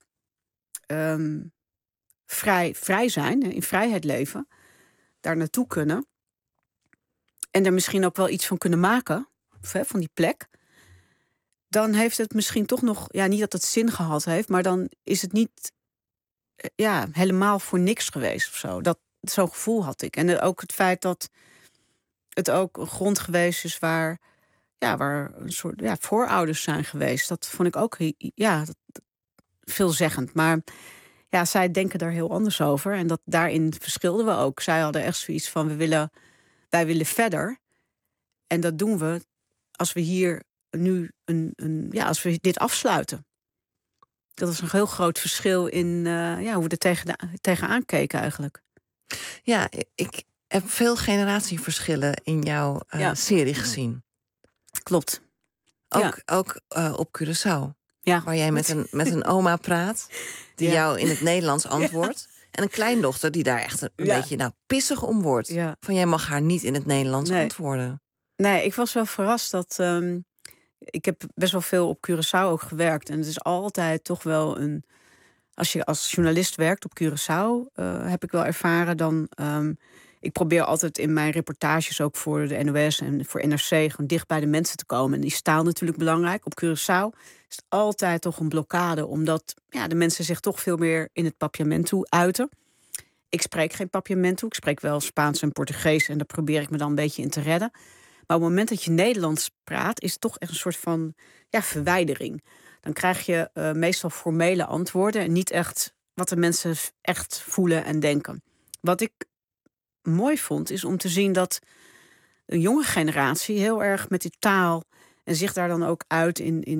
vrij zijn, in vrijheid leven, daar naartoe kunnen en er misschien ook wel iets van kunnen maken, van die plek, dan heeft het misschien toch nog, ja, niet dat het zin gehad heeft, maar dan is het niet helemaal voor niks geweest of zo. Zo'n gevoel had ik. En ook het feit dat het ook een grond geweest is waar een soort voorouders zijn geweest. Dat vond ik ook veelzeggend. Maar ja, zij denken daar heel anders over. En daarin verschilden we ook. Zij hadden echt zoiets van, wij willen verder. En dat doen we als we hier nu als we dit afsluiten. Dat was een heel groot verschil in hoe we er tegenaan keken eigenlijk. Ja, ik heb veel generatieverschillen in jouw serie gezien. Klopt. Ook op Curaçao. Ja. Waar jij met een oma praat, die jou in het Nederlands antwoordt. En een kleindochter die daar echt een beetje pissig om wordt. Ja. Van, jij mag haar niet in het Nederlands antwoorden. Nee, ik was wel verrast dat ik heb best wel veel op Curaçao ook gewerkt. En het is altijd toch wel als je als journalist werkt op Curaçao, heb ik wel ervaren, dan ik probeer altijd in mijn reportages ook voor de NOS en voor NRC gewoon dicht bij de mensen te komen. En die is taal natuurlijk belangrijk. Op Curaçao is het altijd toch een blokkade, omdat de mensen zich toch veel meer in het Papiamento uiten. Ik spreek geen Papiamento, ik spreek wel Spaans en Portugees en daar probeer ik me dan een beetje in te redden. Maar op het moment dat je Nederlands praat, is het toch echt een soort van verwijdering. Dan krijg je meestal formele antwoorden en niet echt wat de mensen echt voelen en denken. Wat ik mooi vond, is om te zien dat een jonge generatie heel erg met die taal en zich daar dan ook uit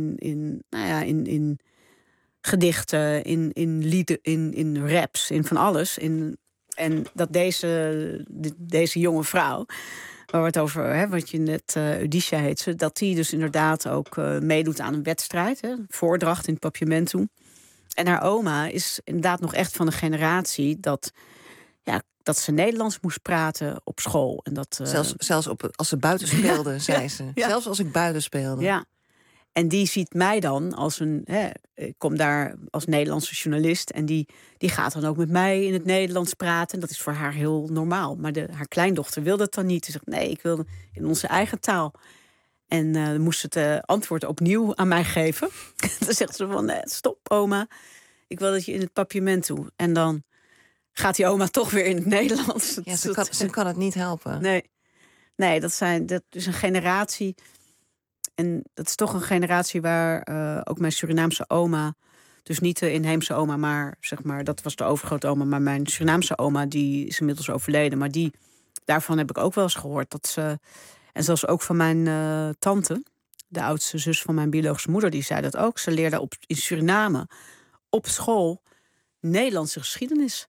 in gedichten, in lieden, in raps, in van alles. En dat deze jonge vrouw, waar we het over wat je net Eudisha heet ze, dat die dus inderdaad ook meedoet aan een wedstrijd, voordracht in het Papiamento. En haar oma is inderdaad nog echt van de generatie dat ze Nederlands moest praten op school. En dat, zelfs als ze buiten speelde, zei ze. Ja. Zelfs als ik buiten speelde. Ja. En die ziet mij dan als ik kom daar als Nederlandse journalist en die gaat dan ook met mij in het Nederlands praten. Dat is voor haar heel normaal. Maar haar kleindochter wil dat dan niet. Ze zegt, nee, ik wil in onze eigen taal. En moest het antwoord opnieuw aan mij geven. Dan zegt ze van, stop oma, ik wil dat je in het Papiamento. En dan gaat die oma toch weer in het Nederlands. Ja, ze kan het niet helpen. Nee, dat is een generatie. En dat is toch een generatie waar ook mijn Surinaamse oma, dus niet de inheemse oma, maar zeg maar, dat was de overgrootoma, maar mijn Surinaamse oma, die is inmiddels overleden. Maar daarvan heb ik ook wel eens gehoord dat ze, en zelfs ook van mijn tante, de oudste zus van mijn biologische moeder, die zei dat ook. Ze leerde in Suriname op school Nederlandse geschiedenis.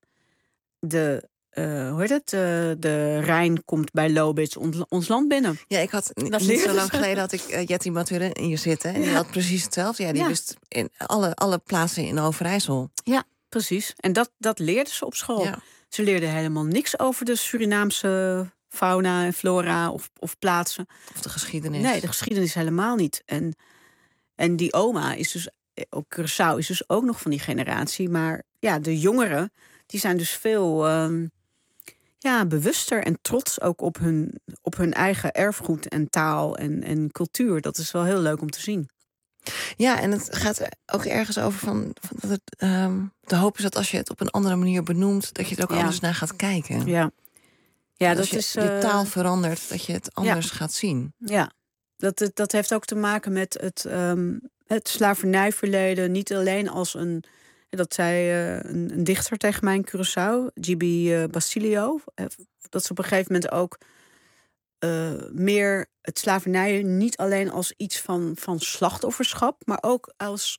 De Rijn komt bij Lobith ons land binnen. Ja, ik had Dat niet zo leerde lang ze. geleden had ik Jetty Maturin hier zitten. En die Ja. had precies hetzelfde. Ja, die Ja. wist in alle plaatsen in Overijssel. Ja, precies. En dat leerde ze op school. Ja. Ze leerde helemaal niks over de Surinaamse fauna en flora of plaatsen. Of de geschiedenis. Nee, de geschiedenis helemaal niet. En die oma is dus, ook Curaçao is dus ook nog van die generatie. Maar ja, de jongeren, die zijn dus veel bewuster en trots ook op hun eigen erfgoed en taal en cultuur. Dat is wel heel leuk om te zien. Ja, en het gaat er ook ergens over van dat het, de hoop is dat als je het op een andere manier benoemt, dat je er ook Ja. anders naar gaat kijken. Ja, Dat dat als je is je taal verandert, dat je het anders gaat zien. Ja, dat heeft ook te maken met het slavernijverleden. Niet alleen als dat zei een dichter tegen mij in Curaçao, G.B. Basilio. Dat ze op een gegeven moment ook meer het slavernij niet alleen als iets van slachtofferschap, maar ook als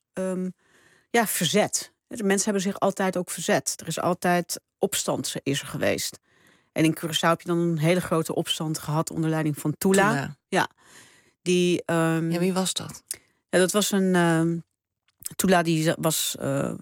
verzet. De mensen hebben zich altijd ook verzet. Er is altijd opstand is er geweest. En in Curaçao heb je dan een hele grote opstand gehad onder leiding van Tula. Ja, die. Ja, wie was dat? Ja, dat was een. Tula die was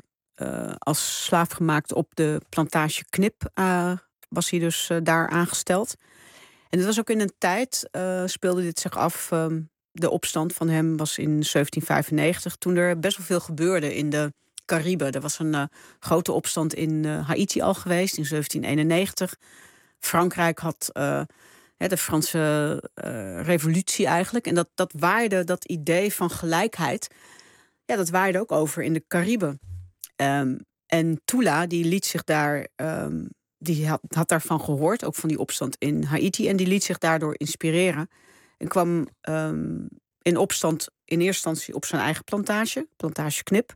als slaaf gemaakt op de plantage Knip. Was hij dus daar aangesteld. En dit was ook in een tijd, speelde dit zich af. De opstand van hem was in 1795, toen er best wel veel gebeurde in de Cariben. Er was een grote opstand in Haiti al geweest in 1791. Frankrijk had de Franse revolutie eigenlijk. En dat waaide, dat idee van gelijkheid, ja, dat waaide ook over in de Cariben. En Tula, die liet zich daar, die had daarvan gehoord, ook van die opstand in Haiti. En die liet zich daardoor inspireren. En kwam in opstand in eerste instantie op zijn eigen plantage Knip.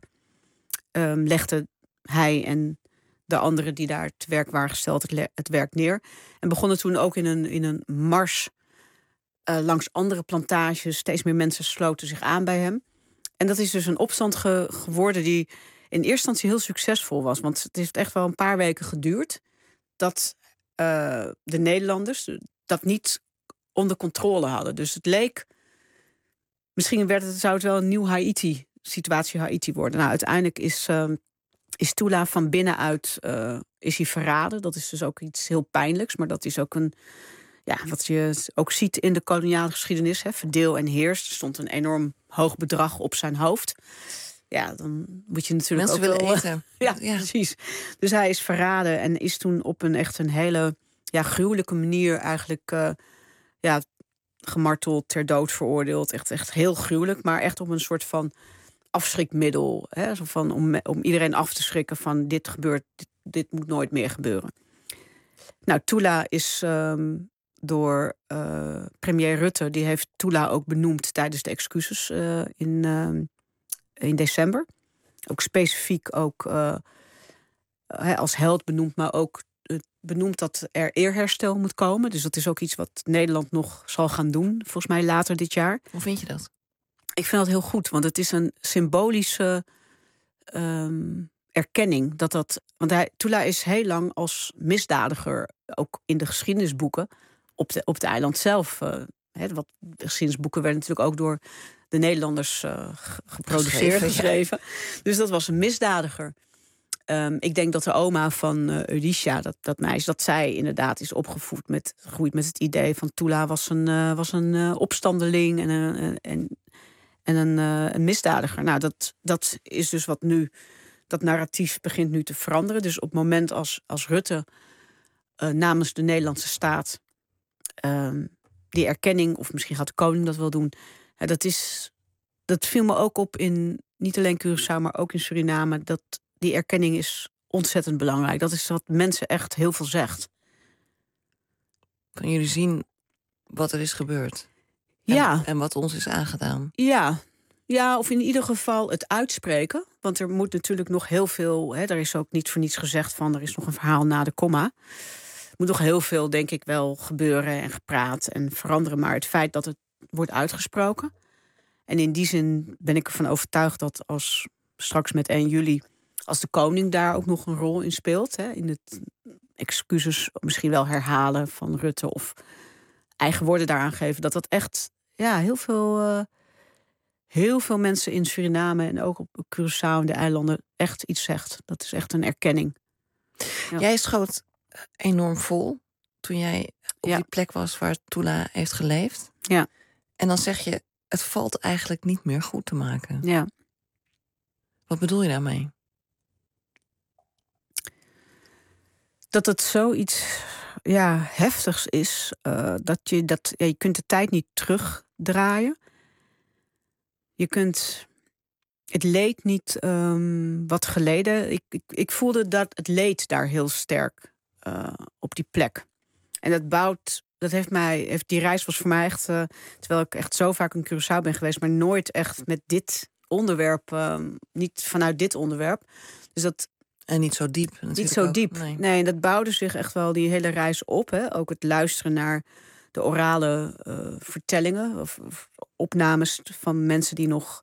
Legde hij en de anderen die daar te werk waren gesteld het werk neer. En begonnen toen ook in een mars langs andere plantages. Steeds meer mensen sloten zich aan bij hem. En dat is dus een opstand geworden die in eerste instantie heel succesvol was. Want het heeft echt wel een paar weken geduurd dat de Nederlanders dat niet onder controle hadden. Dus het leek, misschien zou het wel een nieuw situatie Haiti worden. Nou, uiteindelijk is Tula van binnenuit is hij verraden. Dat is dus ook iets heel pijnlijks. Maar dat is ook wat je ook ziet in de koloniale geschiedenis. Verdeel en heers. Er stond een enorm hoog bedrag op zijn hoofd. Ja, dan moet je natuurlijk mensen ook willen eten. Ja, precies. Dus hij is verraden en is toen op een hele gruwelijke manier eigenlijk gemarteld, ter dood veroordeeld. Echt heel gruwelijk, maar echt op een soort van afschrikmiddel. Zo van om iedereen af te schrikken van dit gebeurt, dit moet nooit meer gebeuren. Nou, Tula is door premier Rutte, die heeft Tula ook benoemd tijdens de excuses in december. Ook specifiek als held benoemd, maar ook benoemd dat er eerherstel moet komen. Dus dat is ook iets wat Nederland nog zal gaan doen, volgens mij later dit jaar. Hoe vind je dat? Ik vind dat heel goed, want het is een symbolische erkenning. Want Tula is heel lang als misdadiger, ook in de geschiedenisboeken, op het eiland zelf. De geschiedenisboeken werden natuurlijk ook door de Nederlanders geproduceerd, geschreven. Ja. Dus dat was een misdadiger. Ik denk dat de oma van Eudisha, dat meisje, dat zij inderdaad is opgegroeid met het idee van Tula was een opstandeling en een misdadiger. Nou, dat is dus wat nu, dat narratief begint nu te veranderen. Dus op het moment als Rutte namens de Nederlandse staat die erkenning, of misschien gaat de koning dat wel doen, dat viel me ook op in niet alleen Curaçao, maar ook in Suriname. Dat die erkenning is ontzettend belangrijk. Dat is wat mensen echt heel veel zegt. Kan jullie zien wat er is gebeurd? En wat ons is aangedaan? Ja, of in ieder geval het uitspreken. Want er moet natuurlijk nog heel veel. Er is ook niet voor niets gezegd van er is nog een verhaal na de komma. Er moet nog heel veel, denk ik, wel gebeuren en gepraat en veranderen. Maar het feit dat het wordt uitgesproken En in die zin ben ik ervan overtuigd dat als straks met 1 juli... als de koning daar ook nog een rol in speelt... Hè, in het excuses misschien wel herhalen van Rutte... of eigen woorden daaraan geven... dat echt heel veel mensen in Suriname... en ook op Curaçao en de eilanden echt iets zegt. Dat is echt een erkenning. Ja. Jij schoot enorm vol toen jij op die plek was waar Tula heeft geleefd. Ja. En dan zeg je, het valt eigenlijk niet meer goed te maken. Ja. Wat bedoel je daarmee? Dat het zoiets heftigs is. Dat je kunt de tijd niet terugdraaien. Je kunt het leed niet wat geleden. Ik voelde dat het leed daar heel sterk op die plek. En die reis was voor mij echt... terwijl ik echt zo vaak in Curaçao ben geweest... maar nooit echt met dit onderwerp... niet vanuit dit onderwerp. Dus dat... En niet zo diep. Niet zo diep. Nee, en dat bouwde zich echt wel die hele reis op. Hè? Ook het luisteren naar de orale vertellingen... of opnames van mensen die nog...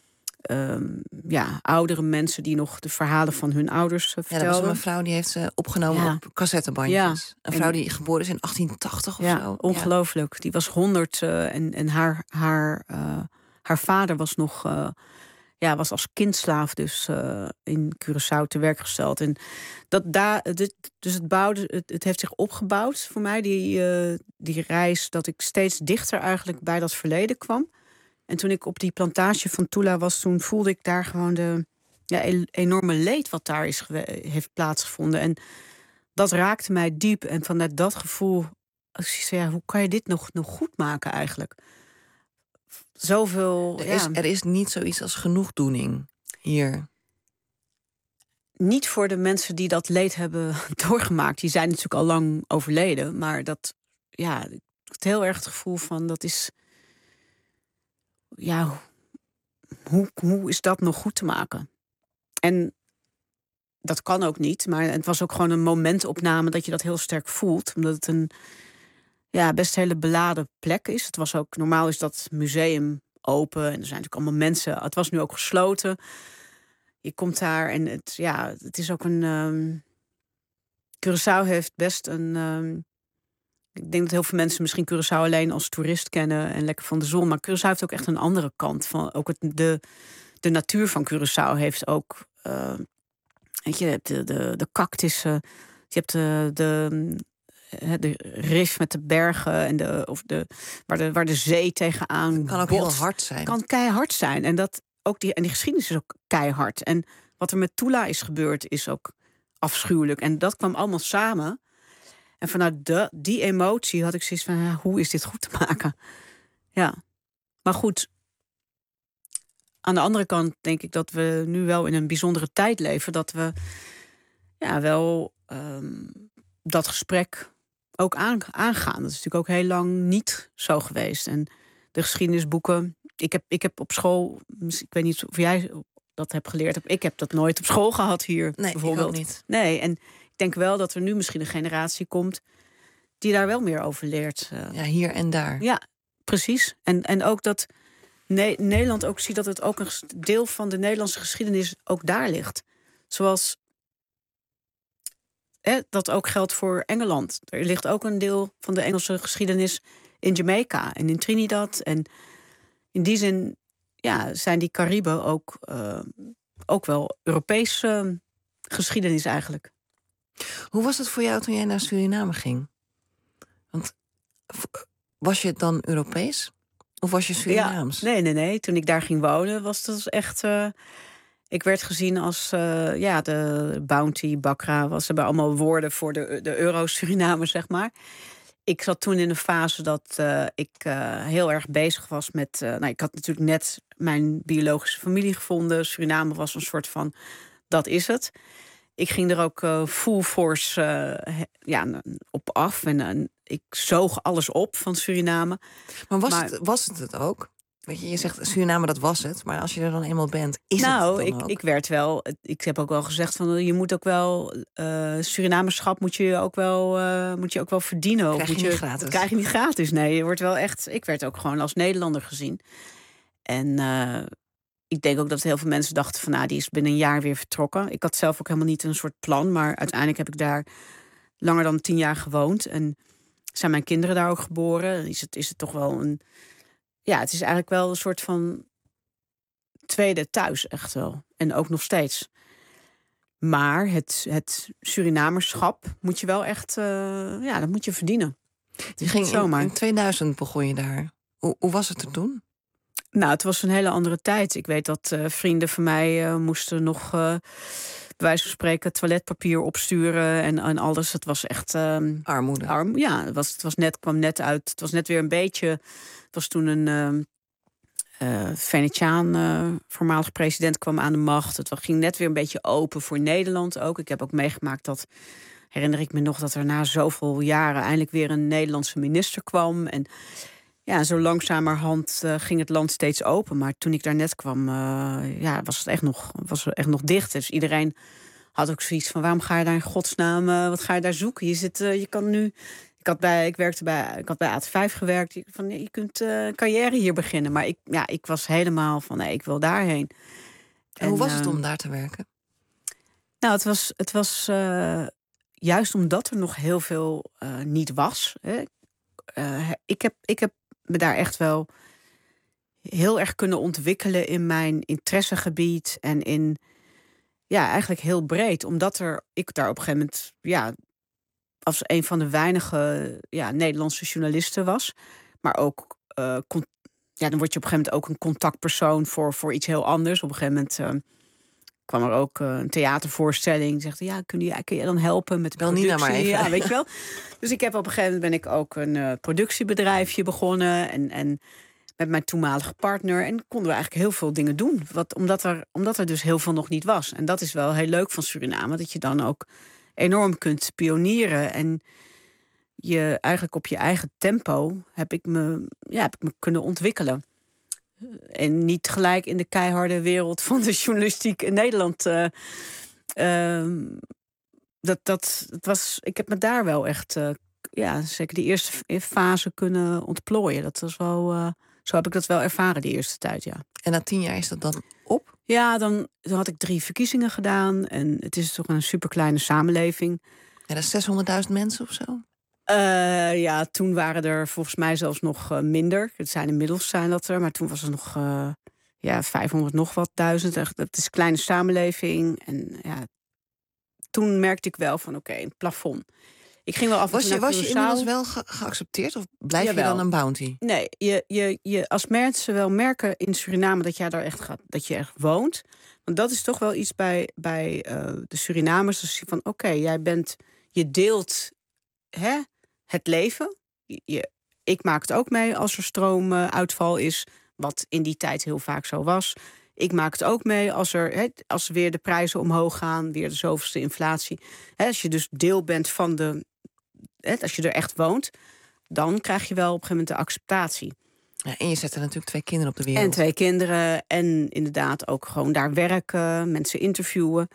oudere mensen die nog de verhalen van hun ouders vertelden. Ja, dat was een vrouw die heeft ze opgenomen op cassettebandjes. Ja. Een vrouw die geboren is in 1880 of zo. Ongelooflijk. Die was 100 en haar vader was nog... was als kindslaaf dus in Curaçao te werk gesteld. En dus het heeft zich opgebouwd voor mij, die reis... dat ik steeds dichter eigenlijk bij dat verleden kwam. En toen ik op die plantage van Tula was... toen voelde ik daar gewoon de enorme leed wat daar heeft plaatsgevonden. En dat raakte mij diep. En vanuit dat gevoel... hoe kan je dit nog goed maken eigenlijk? Zoveel... Er is niet zoiets als genoegdoening hier. Niet voor de mensen die dat leed hebben doorgemaakt. Die zijn natuurlijk al lang overleden. Maar dat, het heel erg het gevoel van... dat is... hoe is dat nog goed te maken? En dat kan ook niet. Maar het was ook gewoon een momentopname dat je dat heel sterk voelt. Omdat het een best hele beladen plek is. Het was ook, normaal is dat museum open. En er zijn natuurlijk allemaal mensen. Het was nu ook gesloten. Je komt daar en het is ook een... Curaçao heeft best een... ik denk dat heel veel mensen misschien Curaçao alleen als toerist kennen... en lekker van de zon. Maar Curaçao heeft ook echt een andere kant. Van, ook de natuur van Curaçao heeft ook... je hebt de cactussen. Je hebt de rif met de bergen en waar de zee tegenaan het kan ook heel hard zijn. Kan keihard zijn. En die geschiedenis is ook keihard. En wat er met Tula is gebeurd is ook afschuwelijk. En dat kwam allemaal samen. En vanuit die emotie had ik zoiets van... hoe is dit goed te maken? Ja. Maar goed, aan de andere kant denk ik dat we nu wel in een bijzondere tijd leven. Dat we wel dat gesprek ook aangaan. Dat is natuurlijk ook heel lang niet zo geweest. En de geschiedenisboeken... Ik heb op school... Ik weet niet of jij dat hebt geleerd. Ik heb dat nooit op school gehad hier, bijvoorbeeld. Ik ook niet. Nee, en ik denk wel dat er nu misschien een generatie komt... die daar wel meer over leert. Hier en daar. Ja, precies. En ook dat Nederland ook ziet dat het ook een deel van de Nederlandse geschiedenis ook daar ligt. Zoals dat ook geldt voor Engeland. Er ligt ook een deel van de Engelse geschiedenis in Jamaica en in Trinidad. En in die zin zijn die Cariben ook wel Europese geschiedenis eigenlijk. Hoe was het voor jou toen jij naar Suriname ging? Want was je dan Europees? Of was je Surinaams? Ja, nee. Toen ik daar ging wonen was dat echt... ik werd gezien als de Bounty, Bakra. Was hebben allemaal woorden voor de Euro-Suriname, zeg maar. Ik zat toen in een fase dat ik heel erg bezig was met... ik had natuurlijk net mijn biologische familie gevonden. Suriname was een soort van... dat is het. Ik ging er ook full force op af. En ik zoog alles op van Suriname. Maar was het ook? Weet je zegt Suriname, dat was het. Maar als je er dan eenmaal bent, is het dan ook? Ik werd wel... Ik heb ook wel gezegd van je moet ook wel... Surinamerschap moet je ook wel verdienen. Krijg je niet gratis. Krijg je niet gratis, nee. Je wordt wel echt... Ik werd ook gewoon als Nederlander gezien. En ik denk ook dat heel veel mensen dachten van... die is binnen een jaar weer vertrokken. Ik had zelf ook helemaal niet een soort plan... maar uiteindelijk heb ik daar langer dan 10 jaar gewoond. En zijn mijn kinderen daar ook geboren. Is het toch wel een... Ja, het is eigenlijk wel een soort van tweede thuis, echt wel. En ook nog steeds. Maar het Surinamerschap moet je wel echt... dat moet je verdienen. Je ging in 2000 begon je daar. Hoe was het er toen? Nou, het was een hele andere tijd. Ik weet dat vrienden van mij moesten nog... bij wijze van spreken toiletpapier opsturen en alles. Het was echt... armoede. Ja, kwam net uit. Het was net weer een beetje... Het was toen een... Venetiaan, voormalig president, kwam aan de macht. Het ging net weer een beetje open voor Nederland ook. Ik heb ook meegemaakt dat, herinner ik me nog... dat er na zoveel jaren eindelijk weer een Nederlandse minister kwam. En ja, zo langzamerhand ging het land steeds open. Maar toen ik daar net kwam, was het echt nog dicht. Dus iedereen had ook zoiets van... waarom ga je daar in godsnaam, wat ga je daar zoeken? Je kan nu... Ik had bij AT5 gewerkt. Je kunt carrière hier beginnen. Maar ik was helemaal van, nee, ik wil daarheen. En hoe was het om daar te werken? Nou, het was juist omdat er nog heel veel niet was. Hè. Ik heb me daar echt wel heel erg kunnen ontwikkelen in mijn interessegebied. En eigenlijk heel breed. Omdat ik daar op een gegeven moment... als een van de weinige Nederlandse journalisten was. Maar ook, dan word je op een gegeven moment ook een contactpersoon voor iets heel anders. Op een gegeven moment kwam er ook een theatervoorstelling. Zegde, kun je dan helpen met de productie? Nina maar even. Ja, weet je wel. Dus op een gegeven moment ben ik ook een productiebedrijfje begonnen. En met mijn toenmalige partner. En konden we eigenlijk heel veel dingen doen. Omdat er dus heel veel nog niet was. En dat is wel heel leuk van Suriname. Dat je dan ook enorm kunt pionieren. En je eigenlijk op je eigen tempo heb ik me kunnen ontwikkelen. En niet gelijk in de keiharde wereld van de journalistiek in Nederland. Ik heb me daar wel echt, zeker die eerste fase kunnen ontplooien. Dat was wel, zo heb ik dat wel ervaren die eerste tijd, ja. En na 10 jaar is dat dan op? Ja, dan had ik 3 verkiezingen gedaan. En het is toch een superkleine samenleving. Ja, dat is 600.000 mensen of zo? Toen waren er volgens mij zelfs nog minder. Inmiddels zijn dat er, maar toen was er nog 500 nog wat duizend. Dat is een kleine samenleving. En toen merkte ik wel van een plafond. Ik ging wel af en toe was je inmiddels wel geaccepteerd of blijf je dan een bounty? Nee, je als mensen wel merken in Suriname dat jij daar echt gaat, dat je echt woont. Want dat is toch wel iets bij de Surinamers. Dus van je deelt het leven. Ik maak het ook mee als er stroomuitval is, wat in die tijd heel vaak zo was. Ik maak het ook mee als weer de prijzen omhoog gaan, weer de zoveelste inflatie. Als je dus deel bent van als je er echt woont, dan krijg je wel op een gegeven moment de acceptatie. Ja, en je zet er natuurlijk 2 kinderen op de wereld. En 2 kinderen en inderdaad ook gewoon daar werken, mensen interviewen.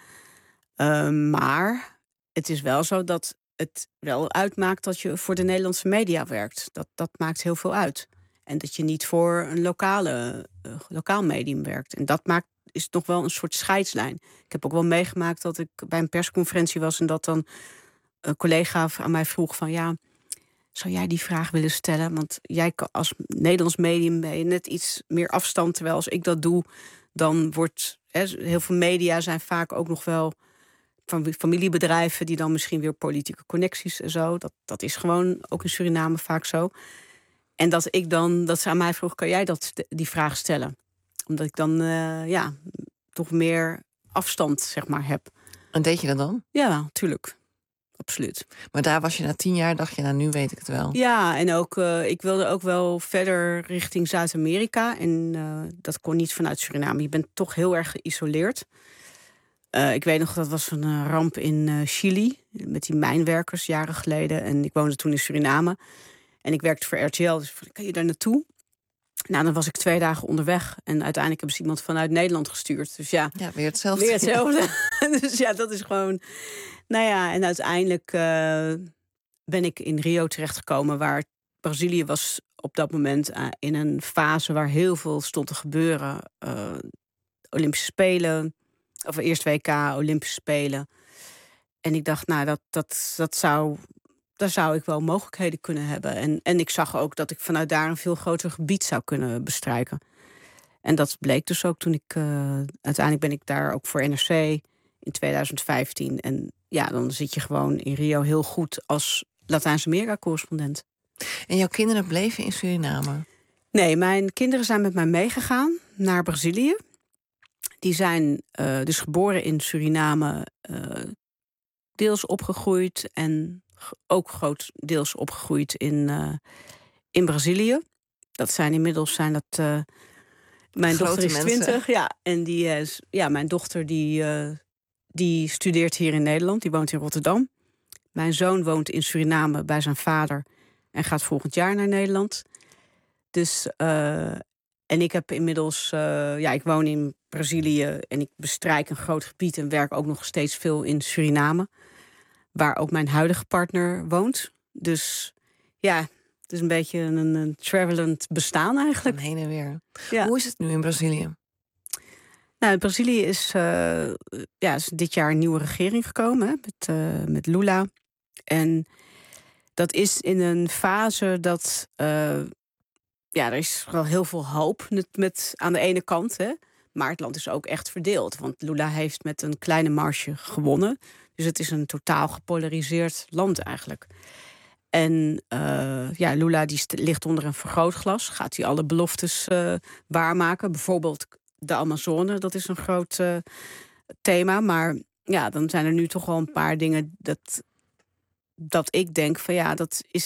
Maar het is wel zo dat het wel uitmaakt dat je voor de Nederlandse media werkt. Dat maakt heel veel uit. En dat je niet voor een lokaal medium werkt. En dat is nog wel een soort scheidslijn. Ik heb ook wel meegemaakt dat ik bij een persconferentie was en dat dan een collega aan mij vroeg van zou jij die vraag willen stellen? Want jij als Nederlands medium ben je net iets meer afstand. Terwijl als ik dat doe, dan wordt heel veel media zijn vaak ook nog wel van familiebedrijven die dan misschien weer politieke connecties en zo. Dat is gewoon ook in Suriname vaak zo. En dat ze aan mij vroeg, kan jij die vraag stellen? Omdat ik dan toch meer afstand, zeg maar, heb. En deed je dat dan? Ja, natuurlijk. Absoluut. Maar daar was je na 10 jaar, dacht je, nu weet ik het wel. Ja, en ook, ik wilde ook wel verder richting Zuid-Amerika. En dat kon niet vanuit Suriname. Je bent toch heel erg geïsoleerd. Ik weet nog, dat was een ramp in Chili. Met die mijnwerkers jaren geleden. En ik woonde toen in Suriname. En ik werkte voor RTL, dus kan je daar naartoe? Nou, dan was ik 2 dagen onderweg. En uiteindelijk hebben ze iemand vanuit Nederland gestuurd. Dus ja, weer hetzelfde. Weer hetzelfde. Dus ja, dat is gewoon... Nou ja, en uiteindelijk ben ik in Rio terechtgekomen, waar Brazilië was op dat moment in een fase waar heel veel stond te gebeuren. Olympische Spelen, of eerst WK, Olympische Spelen. En ik dacht, nou, daar zou ik wel mogelijkheden kunnen hebben. En ik zag ook dat ik vanuit daar een veel groter gebied zou kunnen bestrijken. En dat bleek dus ook toen ik... uiteindelijk ben ik daar ook voor NRC in 2015. En ja, dan zit je gewoon in Rio heel goed als Latijns-Amerika-correspondent. En jouw kinderen bleven in Suriname? Nee, mijn kinderen zijn met mij meegegaan naar Brazilië. Die zijn dus geboren in Suriname, deels opgegroeid en ook grootdeels opgegroeid in Brazilië. Inmiddels zijn dat... mijn dochter is 20, ja. En mijn dochter die studeert hier in Nederland. Die woont in Rotterdam. Mijn zoon woont in Suriname bij zijn vader en gaat volgend jaar naar Nederland. Dus, en ik heb inmiddels... ik woon in Brazilië en ik bestrijk een groot gebied en werk ook nog steeds veel in Suriname, waar ook mijn huidige partner woont. Dus ja, het is een beetje een travelend bestaan eigenlijk. Heen en weer. Ja. Hoe is het nu in Brazilië? Nou, in Brazilië is dit jaar een nieuwe regering gekomen, hè, met Lula. En dat is in een fase dat... er is wel heel veel hoop met aan de ene kant, hè. Maar het land is ook echt verdeeld. Want Lula heeft met een kleine marge gewonnen. Dus het is een totaal gepolariseerd land eigenlijk. En Lula ligt onder een vergrootglas. Gaat hij alle beloftes waarmaken? Bijvoorbeeld de Amazone, dat is een groot thema. Maar ja, dan zijn er nu toch wel een paar dingen dat ik denk van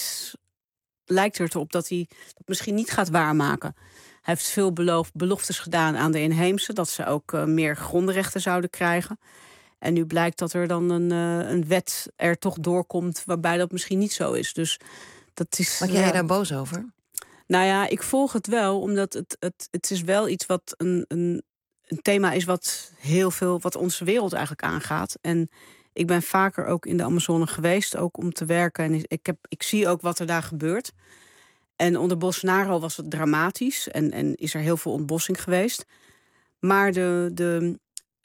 lijkt erop dat hij dat misschien niet gaat waarmaken. Hij heeft veel beloftes gedaan aan de inheemse, dat ze ook meer grondrechten zouden krijgen. En nu blijkt dat er dan een wet er toch doorkomt waarbij dat misschien niet zo is. Dus dat is. Maak jij je daar boos over? Nou ja, ik volg het wel, omdat het is wel iets wat een thema is wat heel veel, wat onze wereld eigenlijk aangaat. En ik ben vaker ook in de Amazone geweest, ook om te werken. En ik zie ook wat er daar gebeurt. En onder Bolsonaro was het dramatisch en is er heel veel ontbossing geweest. Maar de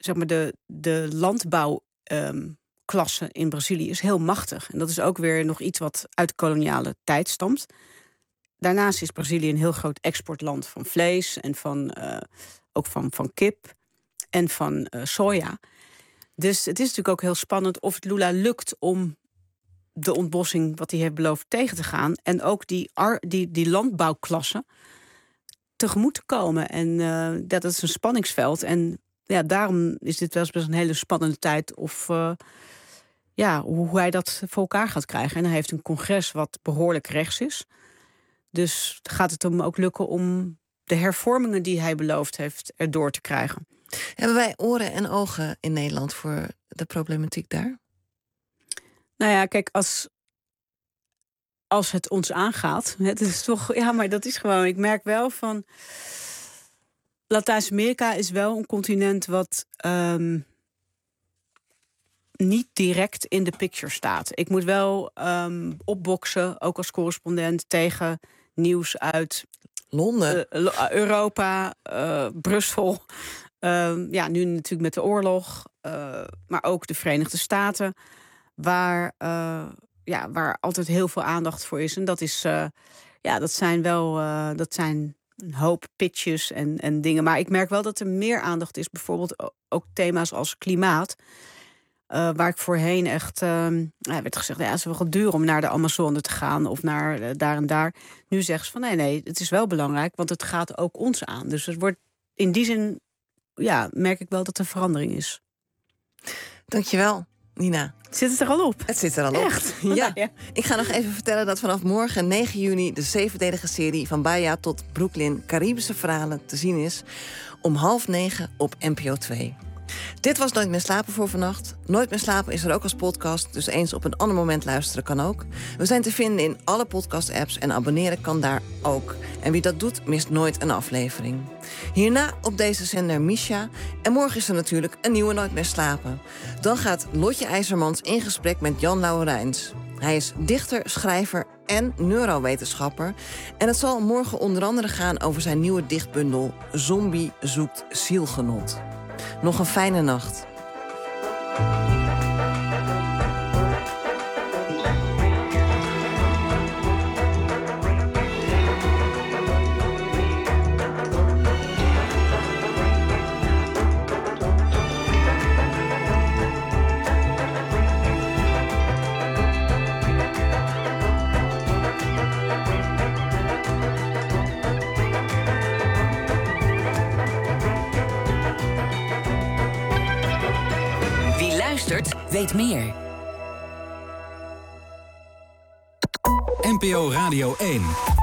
landbouwklasse in Brazilië is heel machtig. En dat is ook weer nog iets wat uit de koloniale tijd stamt. Daarnaast is Brazilië een heel groot exportland van vlees en ook van kip en van soja. Dus het is natuurlijk ook heel spannend of het Lula lukt om de ontbossing wat hij heeft beloofd tegen te gaan. En ook die landbouwklasse tegemoet te komen. En dat is een spanningsveld. En ja, daarom is dit wel eens best een hele spannende tijd. Of hoe hij dat voor elkaar gaat krijgen. En hij heeft een congres wat behoorlijk rechts is. Dus gaat het hem ook lukken om de hervormingen die hij beloofd heeft erdoor te krijgen. Hebben wij oren en ogen in Nederland voor de problematiek daar? Nou ja, kijk, als het ons aangaat, het is toch, ja, maar dat is gewoon, ik merk wel van, Latijns-Amerika is wel een continent wat niet direct in de picture staat. Ik moet wel opboksen, ook als correspondent, tegen nieuws uit Londen, Europa, Brussel. Nu natuurlijk met de oorlog, maar ook de Verenigde Staten, waar altijd heel veel aandacht voor is. En dat is, dat zijn een hoop pitches en dingen. Maar ik merk wel dat er meer aandacht is, bijvoorbeeld ook thema's als klimaat. Waar ik voorheen echt werd gezegd, het is wel duur om naar de Amazone te gaan of naar daar en daar. Nu zeggen ze van nee, het is wel belangrijk, want het gaat ook ons aan. Dus het wordt in die zin, merk ik wel dat er verandering is. Dankjewel, Nina. Zit het er al op? Het zit er al op. Echt? Ja. Ja. Ik ga nog even vertellen dat vanaf morgen 9 juni... de 7-delige serie Van Bahia tot Brooklyn Caribische verhalen te zien is. Om 20:30 op NPO 2. Dit was Nooit meer slapen voor vannacht. Nooit meer slapen is er ook als podcast, dus eens op een ander moment luisteren kan ook. We zijn te vinden in alle podcast-apps en abonneren kan daar ook. En wie dat doet, mist nooit een aflevering. Hierna op deze zender Misha. En morgen is er natuurlijk een nieuwe Nooit meer slapen. Dan gaat Lotje IJzermans in gesprek met Jan Lauwerijns. Hij is dichter, schrijver en neurowetenschapper. En het zal morgen onder andere gaan over zijn nieuwe dichtbundel Zombie zoekt zielgenot. Nog een fijne nacht. Weet meer. NPO Radio 1.